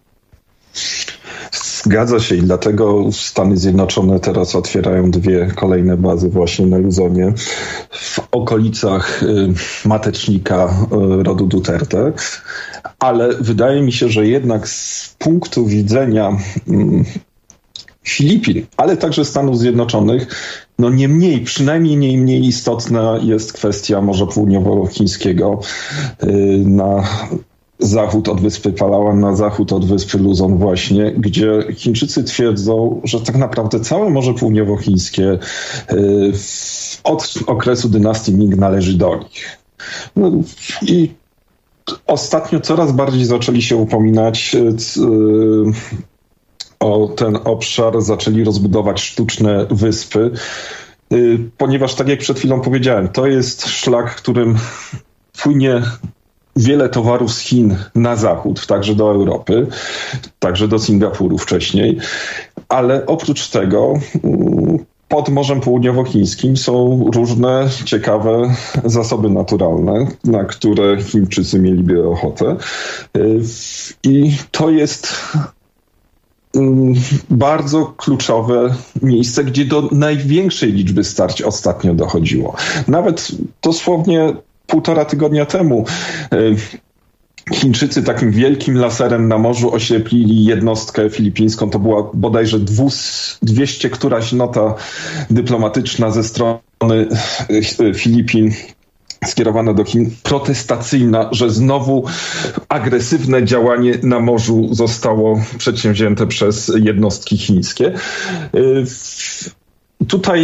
Zgadza się i dlatego Stany Zjednoczone teraz otwierają 2 kolejne bazy właśnie na Luzonie w okolicach matecznika rodu Duterte, ale wydaje mi się, że jednak z punktu widzenia Filipin, ale także Stanów Zjednoczonych, no przynajmniej nie mniej istotna jest kwestia Morza Południowochińskiego na zachód od wyspy Palawan, na zachód od wyspy Luzon właśnie, gdzie Chińczycy twierdzą, że tak naprawdę całe Morze Południowochińskie od okresu dynastii Ming należy do nich. No i ostatnio coraz bardziej zaczęli się upominać o ten obszar, zaczęli rozbudować sztuczne wyspy, ponieważ tak jak przed chwilą powiedziałem, to jest szlak, którym płynie wiele towarów z Chin na zachód, także do Europy, także do Singapuru wcześniej, ale oprócz tego pod Morzem Południowochińskim są różne ciekawe zasoby naturalne, na które Chińczycy mieliby ochotę i to jest bardzo kluczowe miejsce, gdzie do największej liczby starć ostatnio dochodziło. Nawet dosłownie 1,5 tygodnia temu Chińczycy takim wielkim laserem na morzu ośleplili jednostkę filipińską. To była bodajże 200 któraś nota dyplomatyczna ze strony Filipin skierowana do Chin, protestacyjna, że znowu agresywne działanie na morzu zostało przedsięwzięte przez jednostki chińskie. Tutaj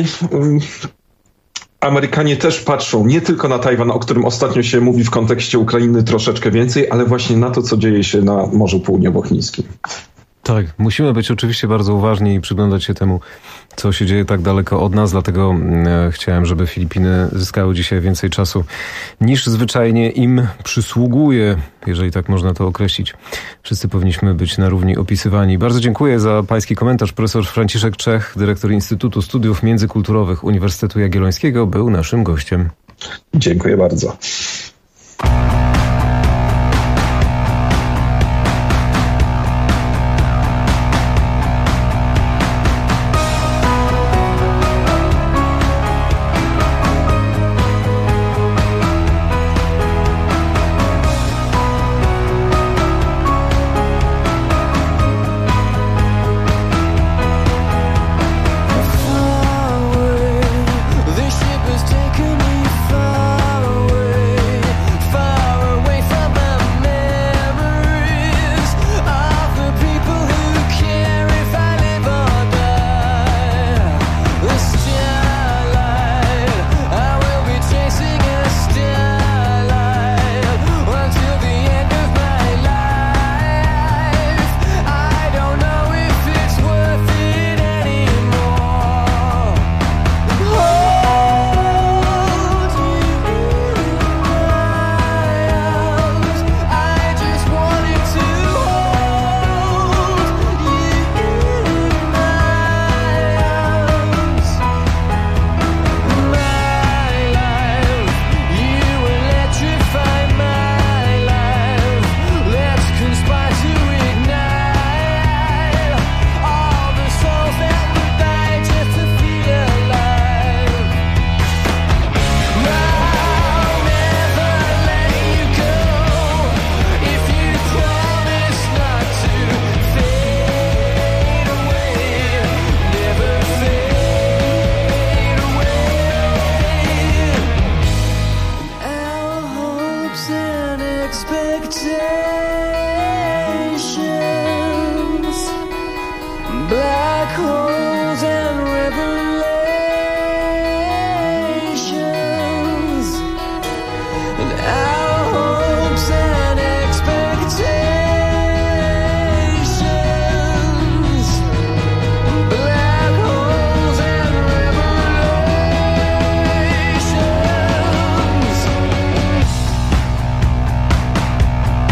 Amerykanie też patrzą nie tylko na Tajwan, o którym ostatnio się mówi w kontekście Ukrainy troszeczkę więcej, ale właśnie na to, co dzieje się na Morzu Południowochińskim. Tak, musimy być oczywiście bardzo uważni i przyglądać się temu, co się dzieje tak daleko od nas, dlatego chciałem, żeby Filipiny zyskały dzisiaj więcej czasu niż zwyczajnie im przysługuje, jeżeli tak można to określić. Wszyscy powinniśmy być na równi opisywani. Bardzo dziękuję za pański komentarz. Profesor Franciszek Czech, dyrektor Instytutu Studiów Międzykulturowych Uniwersytetu Jagiellońskiego, był naszym gościem. Dziękuję bardzo.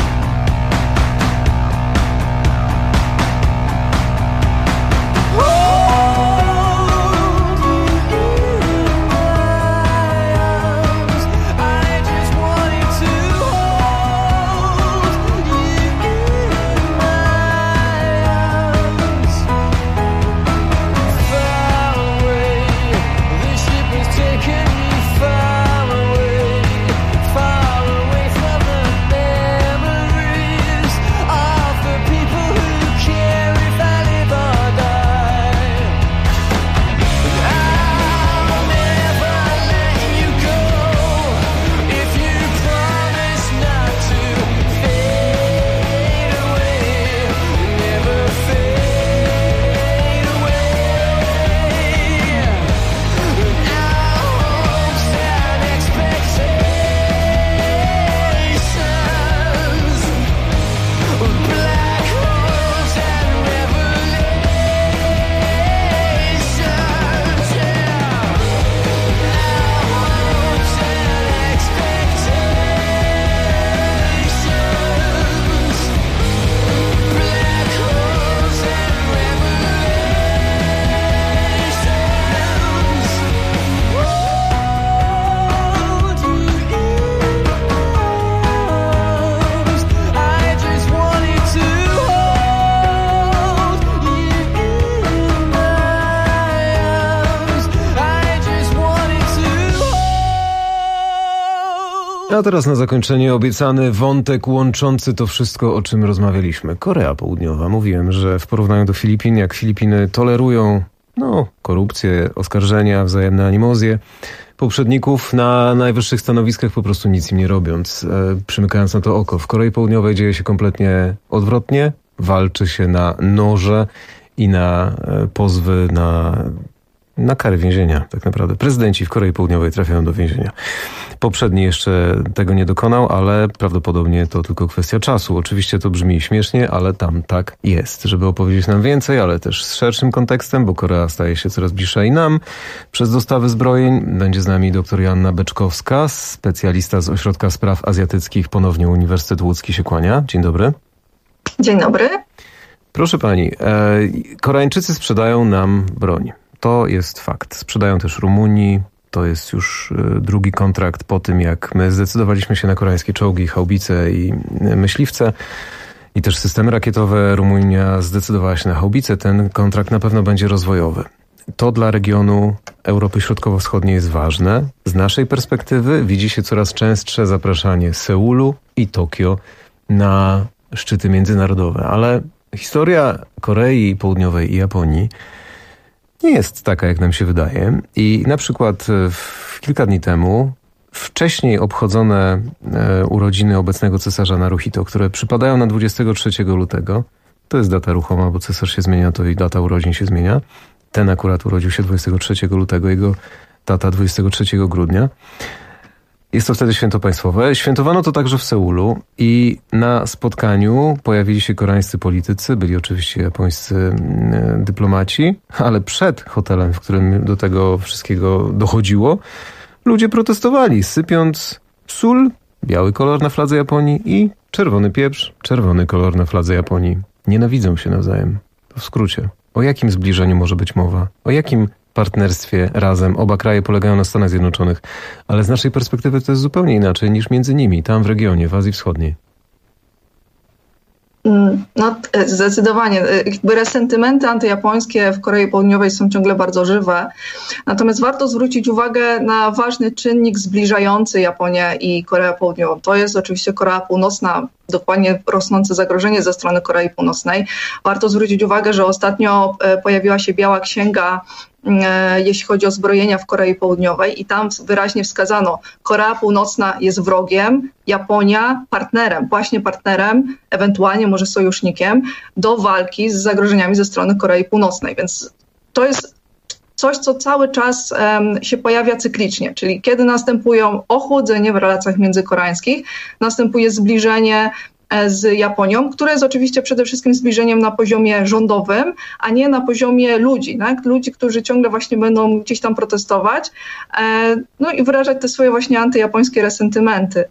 Oh! A teraz na zakończenie obiecany wątek łączący to wszystko, o czym rozmawialiśmy. Korea Południowa. Mówiłem, że w porównaniu do Filipin, jak Filipiny tolerują korupcję, oskarżenia, wzajemne animozje poprzedników na najwyższych stanowiskach, po prostu nic im nie robiąc, przymykając na to oko. W Korei Południowej dzieje się kompletnie odwrotnie. Walczy się na noże i na pozwy na karę więzienia, tak naprawdę. Prezydenci w Korei Południowej trafiają do więzienia. Poprzedni jeszcze tego nie dokonał, ale prawdopodobnie to tylko kwestia czasu. Oczywiście to brzmi śmiesznie, ale tam tak jest. Żeby opowiedzieć nam więcej, ale też z szerszym kontekstem, bo Korea staje się coraz bliższa i nam przez dostawy zbrojeń. Będzie z nami dr Joanna Beczkowska, specjalista z Ośrodka Spraw Azjatyckich. Ponownie Uniwersytet Łódzki się kłania. Dzień dobry. Dzień dobry. Proszę pani, Koreańczycy sprzedają nam broń. To jest fakt. Sprzedają też Rumunii. To jest już drugi kontrakt po tym, jak my zdecydowaliśmy się na koreańskie czołgi, haubice i myśliwce i też systemy rakietowe. Rumunia zdecydowała się na haubice. Ten kontrakt na pewno będzie rozwojowy. To dla regionu Europy Środkowo-Wschodniej jest ważne. Z naszej perspektywy widzi się coraz częstsze zapraszanie Seulu i Tokio na szczyty międzynarodowe. Ale historia Korei Południowej i Japonii nie jest taka, jak nam się wydaje. I na przykład kilka dni temu wcześniej obchodzone urodziny obecnego cesarza Naruhito, które przypadają na 23 lutego, to jest data ruchoma, bo cesarz się zmienia, to i data urodzin się zmienia. Ten akurat urodził się 23 lutego, jego data 23 grudnia. Jest to wtedy święto państwowe. Świętowano to także w Seulu i na spotkaniu pojawili się koreańscy politycy, byli oczywiście japońscy dyplomaci, ale przed hotelem, w którym do tego wszystkiego dochodziło, ludzie protestowali, sypiąc sól, biały kolor na fladze Japonii i czerwony pieprz, czerwony kolor na fladze Japonii. Nienawidzą się nawzajem. To w skrócie. O jakim zbliżeniu może być mowa? O jakim partnerstwie razem? Oba kraje polegają na Stanach Zjednoczonych, ale z naszej perspektywy to jest zupełnie inaczej niż między nimi, tam w regionie, w Azji Wschodniej. No, zdecydowanie. Jakby resentymenty antyjapońskie w Korei Południowej są ciągle bardzo żywe. Natomiast warto zwrócić uwagę na ważny czynnik zbliżający Japonię i Koreę Południową. To jest oczywiście Korea Północna, dokładnie rosnące zagrożenie ze strony Korei Północnej. Warto zwrócić uwagę, że ostatnio pojawiła się Biała Księga, jeśli chodzi o zbrojenia w Korei Południowej i tam wyraźnie wskazano, Korea Północna jest wrogiem, Japonia partnerem, właśnie partnerem, ewentualnie może sojusznikiem do walki z zagrożeniami ze strony Korei Północnej. Więc to jest coś, co cały czas się pojawia cyklicznie, czyli kiedy następują ochłodzenie w relacjach międzykoreańskich, następuje zbliżenie z Japonią, które jest oczywiście przede wszystkim zbliżeniem na poziomie rządowym, a nie na poziomie ludzi, tak? Ludzi, którzy ciągle właśnie będą gdzieś tam protestować, no i wyrażać te swoje właśnie antyjapońskie resentymenty.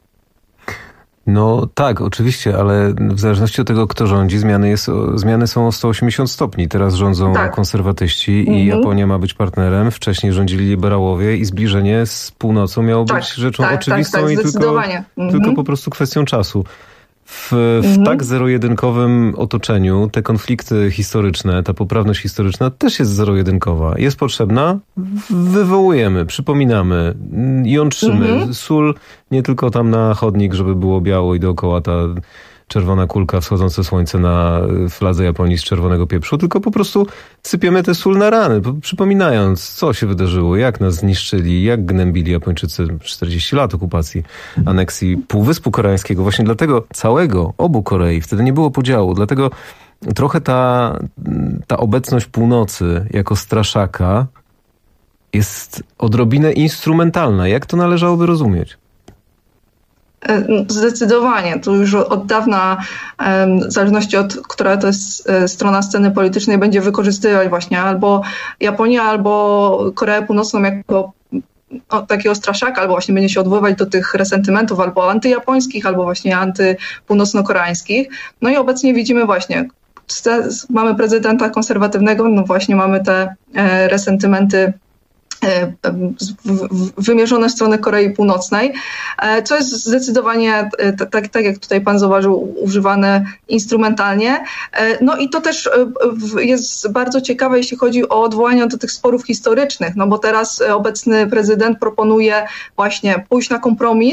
No tak, oczywiście, ale w zależności od tego, kto rządzi, zmiany są o 180 stopni. Teraz rządzą konserwatyści i Japonia ma być partnerem. Wcześniej rządzili liberałowie i zbliżenie z północą miało być rzeczą oczywistą i tylko po prostu kwestią czasu. W tak zero-jedynkowym otoczeniu te konflikty historyczne, ta poprawność historyczna też jest zero-jedynkowa. Jest potrzebna, wywołujemy, przypominamy, jątrzymy. Sól nie tylko tam na chodnik, żeby było biało i dookoła ta czerwona kulka, wschodzące słońce na fladze Japonii z czerwonego pieprzu, tylko po prostu sypiemy tę sól na rany, przypominając, co się wydarzyło, jak nas zniszczyli, jak gnębili Japończycy 40 lat okupacji, aneksji Półwyspu Koreańskiego. Właśnie dlatego całego, obu Korei, wtedy nie było podziału. Dlatego trochę ta obecność północy jako straszaka jest odrobinę instrumentalna. Jak to należałoby rozumieć? Zdecydowanie. To już od dawna, w zależności od która to jest strona sceny politycznej, będzie wykorzystywać właśnie albo Japonię, albo Koreę Północną jako takiego straszaka, albo właśnie będzie się odwoływać do tych resentymentów albo antyjapońskich, albo właśnie antypółnocno-koreańskich. No i obecnie widzimy właśnie, mamy prezydenta konserwatywnego, no właśnie mamy te resentymenty wymierzone w stronę Korei Północnej, co jest zdecydowanie, tak jak tutaj pan zauważył, używane instrumentalnie. No i to też jest bardzo ciekawe, jeśli chodzi o odwołania do tych sporów historycznych, no bo teraz obecny prezydent proponuje właśnie pójść na kompromis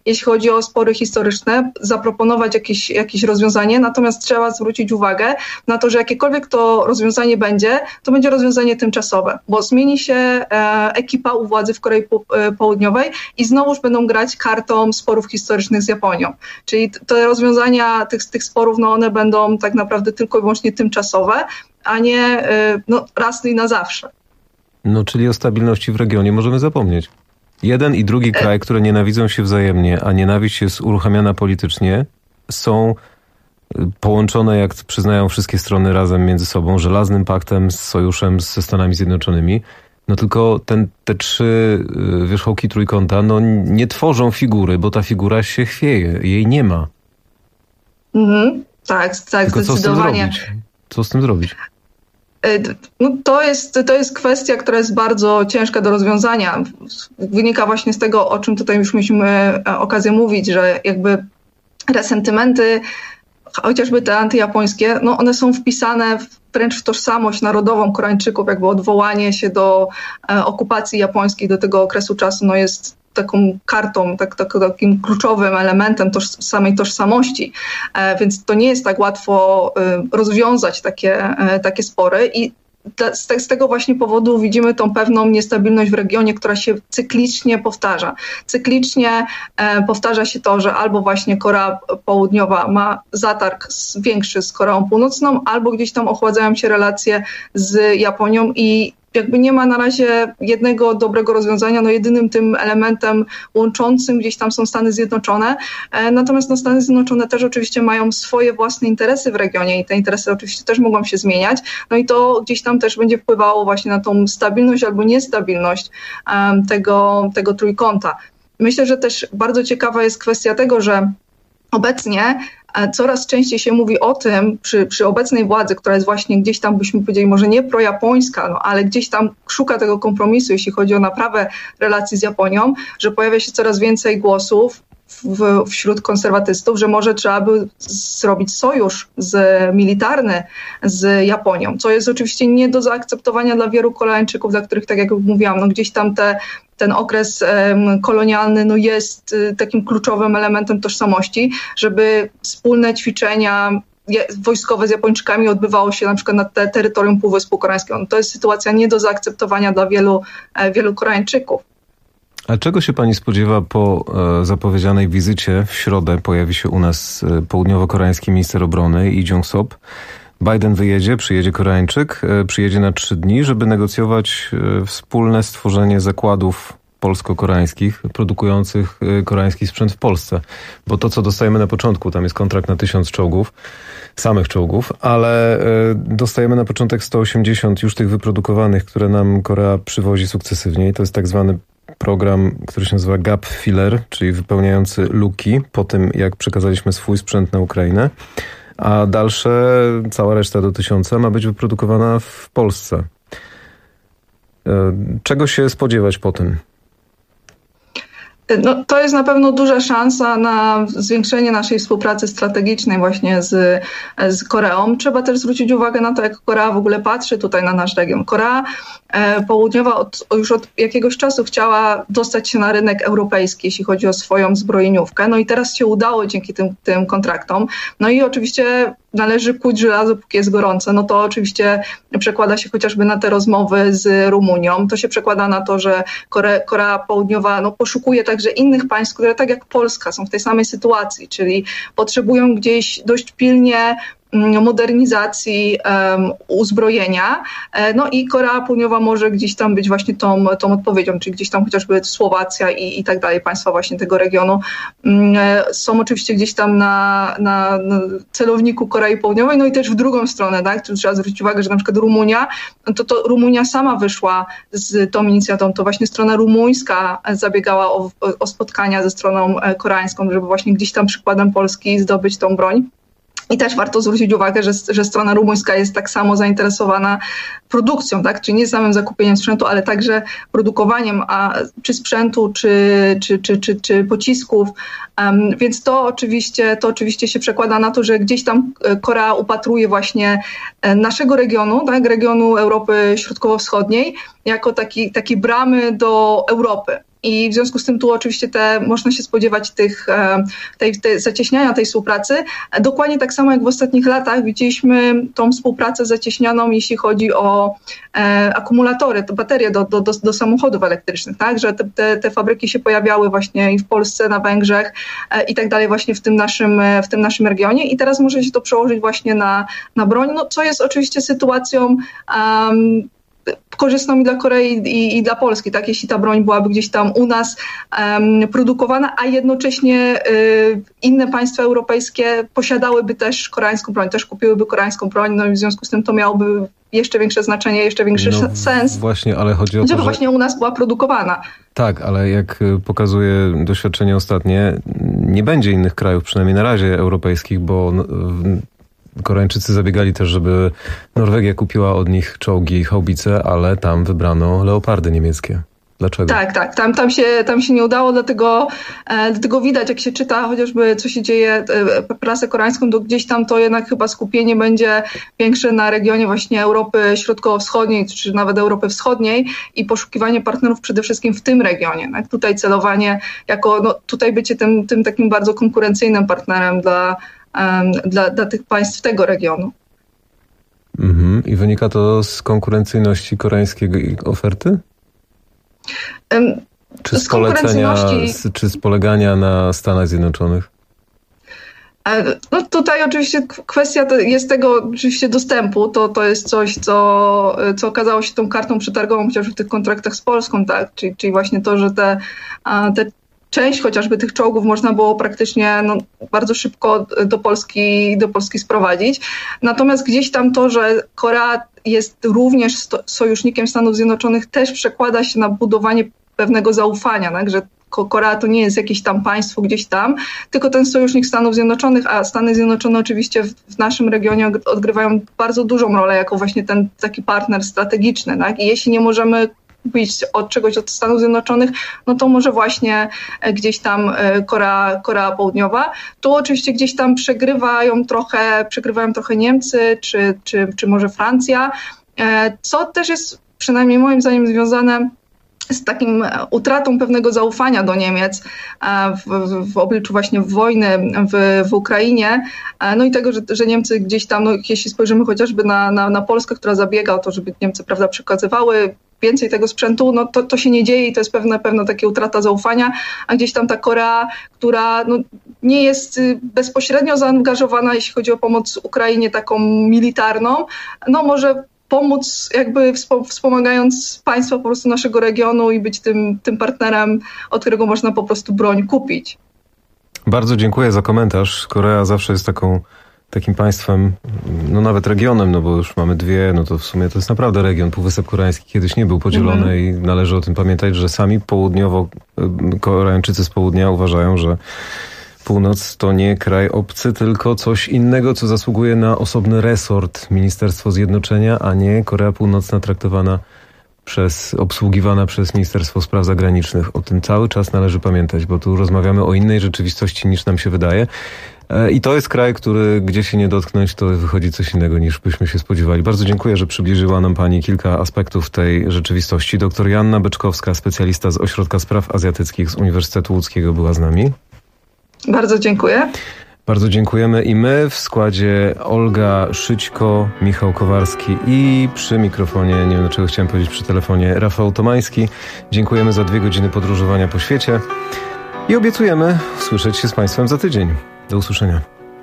jeśli chodzi o spory historyczne, zaproponować jakieś rozwiązanie, natomiast trzeba zwrócić uwagę na to, że jakiekolwiek to rozwiązanie będzie, to będzie rozwiązanie tymczasowe, bo zmieni się ekipa u władzy w Korei Południowej i znowuż będą grać kartą sporów historycznych z Japonią. Czyli te rozwiązania tych sporów, no one będą tak naprawdę tylko i wyłącznie tymczasowe, a nie raz i na zawsze. No, czyli o stabilności w regionie możemy zapomnieć. Jeden i drugi kraj, które nienawidzą się wzajemnie, a nienawiść jest uruchamiana politycznie, są połączone, jak przyznają wszystkie strony razem między sobą, żelaznym paktem, z sojuszem ze Stanami Zjednoczonymi. No tylko te trzy wierzchołki trójkąta nie tworzą figury, bo ta figura się chwieje. Jej nie ma. Tak, tylko zdecydowanie. Co z tym zrobić? No to jest kwestia, która jest bardzo ciężka do rozwiązania. Wynika właśnie z tego, o czym tutaj już mieliśmy okazję mówić, że jakby resentymenty, chociażby te antyjapońskie, no one są wpisane wręcz w tożsamość narodową Koreańczyków, jakby odwołanie się do okupacji japońskiej, do tego okresu czasu, no jest taką kartą, takim kluczowym elementem samej tożsamości, więc to nie jest tak łatwo rozwiązać takie spory i z tego właśnie powodu widzimy tą pewną niestabilność w regionie, która się cyklicznie powtarza. Cyklicznie powtarza się to, że albo właśnie Korea Południowa ma zatarg większy z Koreą Północną, albo gdzieś tam ochładzają się relacje z Japonią i jakby nie ma na razie jednego dobrego rozwiązania, no jedynym tym elementem łączącym gdzieś tam są Stany Zjednoczone, natomiast Stany Zjednoczone też oczywiście mają swoje własne interesy w regionie i te interesy oczywiście też mogą się zmieniać, no i to gdzieś tam też będzie wpływało właśnie na tą stabilność albo niestabilność tego trójkąta. Myślę, że też bardzo ciekawa jest kwestia tego, że obecnie coraz częściej się mówi o tym przy obecnej władzy, która jest właśnie gdzieś tam, byśmy powiedzieli, może nie projapońska, no, ale gdzieś tam szuka tego kompromisu, jeśli chodzi o naprawę relacji z Japonią, że pojawia się coraz więcej głosów wśród konserwatystów, że może trzeba by zrobić sojusz militarny z Japonią, co jest oczywiście nie do zaakceptowania dla wielu Koreańczyków, dla których, tak jak mówiłam, no gdzieś tam ten okres kolonialny jest takim kluczowym elementem tożsamości, żeby wspólne ćwiczenia wojskowe z Japończykami odbywało się na przykład na terytorium Półwyspu Koreańskiego. No to jest sytuacja nie do zaakceptowania dla wielu Koreańczyków. A czego się pani spodziewa po zapowiedzianej wizycie? W środę pojawi się u nas południowo-koreański minister obrony Lee Jong-sop. Biden przyjedzie Koreańczyk, przyjedzie na 3 dni, żeby negocjować wspólne stworzenie zakładów polsko-koreańskich, produkujących koreański sprzęt w Polsce. Bo to, co dostajemy na początku, tam jest kontrakt na 1000 czołgów, samych czołgów, ale dostajemy na początek 180 już tych wyprodukowanych, które nam Korea przywozi sukcesywnie i to jest tak zwany program, który się nazywa Gap Filler, czyli wypełniający luki po tym, jak przekazaliśmy swój sprzęt na Ukrainę, a cała reszta do 1000 ma być wyprodukowana w Polsce. Czego się spodziewać po tym? No, to jest na pewno duża szansa na zwiększenie naszej współpracy strategicznej właśnie z Koreą. Trzeba też zwrócić uwagę na to, jak Korea w ogóle patrzy tutaj na nasz region. Korea Południowa już od jakiegoś czasu chciała dostać się na rynek europejski, jeśli chodzi o swoją zbrojeniówkę. No i teraz się udało dzięki tym kontraktom. No i oczywiście należy kuć żelazo, póki jest gorące. No to oczywiście przekłada się chociażby na te rozmowy z Rumunią. To się przekłada na to, że Korea Południowa poszukuje także innych państw, które tak jak Polska są w tej samej sytuacji, czyli potrzebują gdzieś dość pilnie modernizacji uzbrojenia. No i Korea Południowa może gdzieś tam być właśnie tą odpowiedzią, czyli gdzieś tam chociażby Słowacja i tak dalej, państwa właśnie tego regionu są oczywiście gdzieś tam na celowniku Korei Południowej, no i też w drugą stronę, tak? Tu trzeba zwrócić uwagę, że na przykład Rumunia, to Rumunia sama wyszła z tą inicjatywą, to właśnie strona rumuńska zabiegała o spotkania ze stroną koreańską, żeby właśnie gdzieś tam przykładem Polski zdobyć tą broń. I też warto zwrócić uwagę, że strona rumuńska jest tak samo zainteresowana produkcją, tak? Czyli nie samym zakupieniem sprzętu, ale także produkowaniem czy sprzętu, czy pocisków. Więc to oczywiście się przekłada na to, że gdzieś tam Korea upatruje właśnie naszego regionu, tak? Regionu Europy Środkowo-Wschodniej, jako taki bramy do Europy. i w związku z tym tu oczywiście można się spodziewać tej zacieśniania tej współpracy. Dokładnie tak samo jak w ostatnich latach widzieliśmy tą współpracę zacieśnianą, jeśli chodzi o akumulatory, to baterie do samochodów elektrycznych, tak? Że te fabryki się pojawiały właśnie i w Polsce, na Węgrzech i tak dalej właśnie w tym naszym regionie i teraz może się to przełożyć właśnie na broń, no co jest oczywiście sytuacją korzystną i dla Korei i dla Polski, tak? Jeśli ta broń byłaby gdzieś tam u nas produkowana, a jednocześnie inne państwa europejskie posiadałyby też koreańską broń, też kupiłyby koreańską broń, no i w związku z tym to miałoby jeszcze większe znaczenie, jeszcze większy sens, właśnie, ale chodzi o to, żeby właśnie u nas była produkowana. Tak, ale jak pokazuje doświadczenie ostatnie, nie będzie innych krajów, przynajmniej na razie europejskich, bo Koreańczycy zabiegali też, żeby Norwegia kupiła od nich czołgi i haubice, ale tam wybrano leopardy niemieckie. Dlaczego? Tak. Tam się nie udało, dlatego widać, jak się czyta chociażby co się dzieje, prasę koreańską, to gdzieś tam to jednak chyba skupienie będzie większe na regionie właśnie Europy Środkowo-Wschodniej, czy nawet Europy Wschodniej i poszukiwanie partnerów przede wszystkim w tym regionie. Tak? Tutaj celowanie tutaj bycie tym takim bardzo konkurencyjnym partnerem dla tych państw tego regionu. I wynika to z konkurencyjności koreańskiej oferty? Czy z polegania na Stanach Zjednoczonych? No tutaj oczywiście kwestia jest tego oczywiście dostępu. To jest coś, co okazało się tą kartą przetargową chociażby w tych kontraktach z Polską, tak? Czyli właśnie to, że te część chociażby tych czołgów można było praktycznie bardzo szybko do Polski sprowadzić. Natomiast gdzieś tam to, że Korea jest również sojusznikiem Stanów Zjednoczonych, też przekłada się na budowanie pewnego zaufania, tak? Że Korea to nie jest jakieś tam państwo gdzieś tam, tylko ten sojusznik Stanów Zjednoczonych, a Stany Zjednoczone oczywiście w naszym regionie odgrywają bardzo dużą rolę jako właśnie ten taki partner strategiczny. Tak? I jeśli nie możemy kupić od Stanów Zjednoczonych, no to może właśnie gdzieś tam Korea Południowa. Tu oczywiście gdzieś tam przegrywają trochę Niemcy, czy może Francja, co też jest przynajmniej moim zdaniem związane z takim utratą pewnego zaufania do Niemiec w obliczu właśnie wojny w Ukrainie, no i tego, że Niemcy gdzieś tam, jeśli spojrzymy chociażby na Polskę, która zabiega o to, żeby Niemcy, prawda, przekazywały więcej tego sprzętu, no to się nie dzieje i to jest pewna taka utrata zaufania, a gdzieś tam ta Korea, która nie jest bezpośrednio zaangażowana, jeśli chodzi o pomoc Ukrainie taką militarną, może pomóc jakby wspomagając państwa po prostu naszego regionu i być tym partnerem, od którego można po prostu broń kupić. Bardzo dziękuję za komentarz. Korea zawsze jest takim państwem, nawet regionem, bo już mamy dwie, to w sumie to jest naprawdę region. Półwysep Koreański kiedyś nie był podzielony i należy o tym pamiętać, że sami Koreańczycy z południa uważają, że Północ to nie kraj obcy, tylko coś innego, co zasługuje na osobny resort, Ministerstwo Zjednoczenia, a nie Korea Północna obsługiwana przez Ministerstwo Spraw Zagranicznych. O tym cały czas należy pamiętać, bo tu rozmawiamy o innej rzeczywistości niż nam się wydaje. I to jest kraj, który gdzie się nie dotknąć, to wychodzi coś innego niż byśmy się spodziewali. Bardzo dziękuję, że przybliżyła nam Pani kilka aspektów tej rzeczywistości. Doktor Joanna Beczkowska, specjalista z Ośrodka Spraw Azjatyckich z Uniwersytetu Łódzkiego była z nami. Bardzo dziękuję. Bardzo dziękujemy i my w składzie Olga Szyćko, Michał Kowarski i przy mikrofonie, nie wiem dlaczego chciałem powiedzieć przy telefonie, Rafał Tomański. Dziękujemy za 2 godziny podróżowania po świecie i obiecujemy słyszeć się z Państwem za tydzień. Do usłyszenia.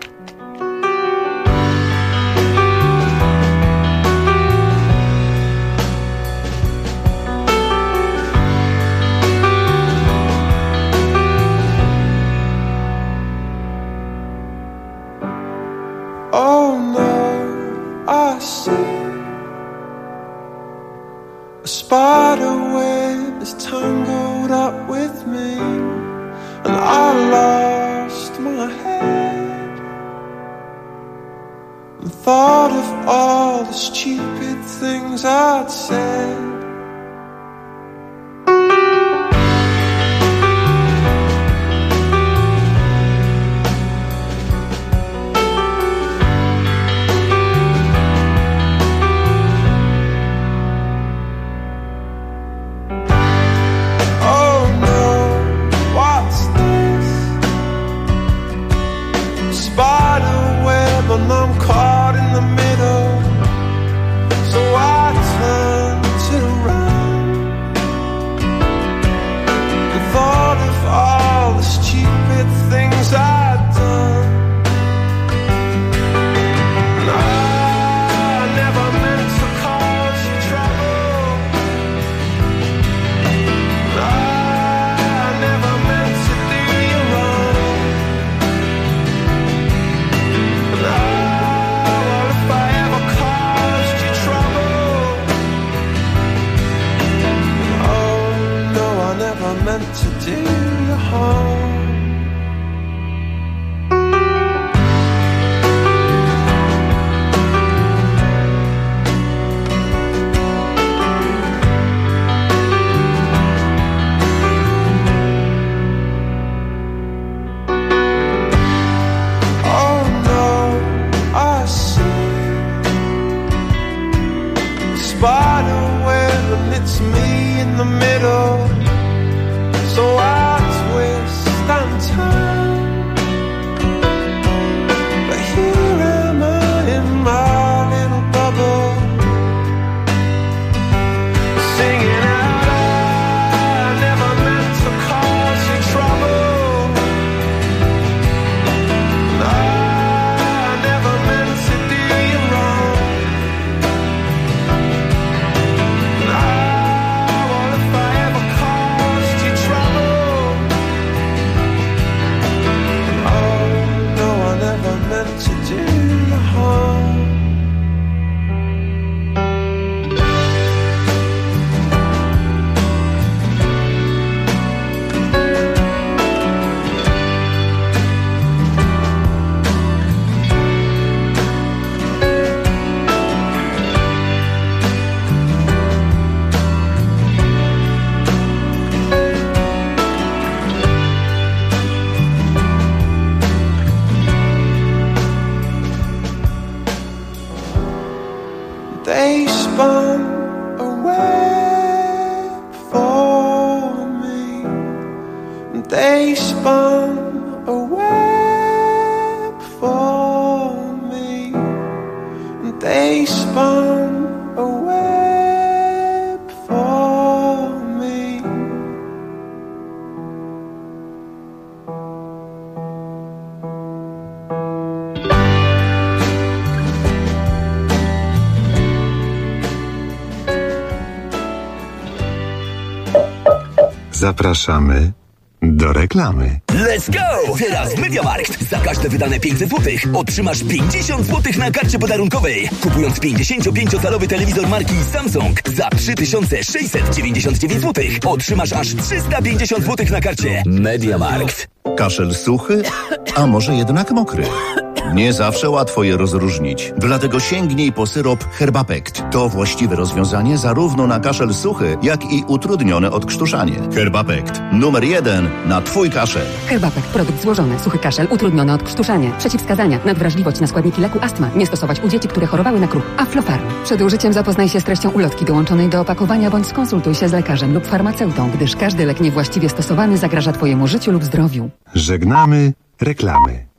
Thought of all the stupid things I'd said. Oh no, spider web and it's me in the middle. So I twist and turn, but here am I in my little bubble, singing out, I never meant to cause you trouble. I never meant to do you wrong. What if I ever caused you trouble? Oh, no, I never meant to do you harm. They spun a web for me. They spun a web for me. They spun a web for me. Zapraszamy do reklamy. Let's go! Teraz MediaMarkt. Za każde wydane 500 zł otrzymasz 50 zł na karcie podarunkowej. Kupując 55-calowy telewizor marki Samsung za 3699 zł otrzymasz aż 350 zł na karcie. MediaMarkt. Kaszel suchy, a może jednak mokry? Nie zawsze łatwo je rozróżnić. Dlatego sięgnij po syrop Herbapekt. To właściwe rozwiązanie zarówno na kaszel suchy, jak i utrudnione odkrztuszanie. Herbapekt. Numer 1 na twój kaszel. Herbapekt. Produkt złożony. Suchy kaszel, utrudnione odkrztuszanie. Przeciwwskazania. Nadwrażliwość na składniki leku astma. Nie stosować u dzieci, które chorowały na kruch. Aflofarm. Przed użyciem zapoznaj się z treścią ulotki dołączonej do opakowania bądź skonsultuj się z lekarzem lub farmaceutą, gdyż każdy lek niewłaściwie stosowany zagraża twojemu życiu lub zdrowiu. Żegnamy reklamy.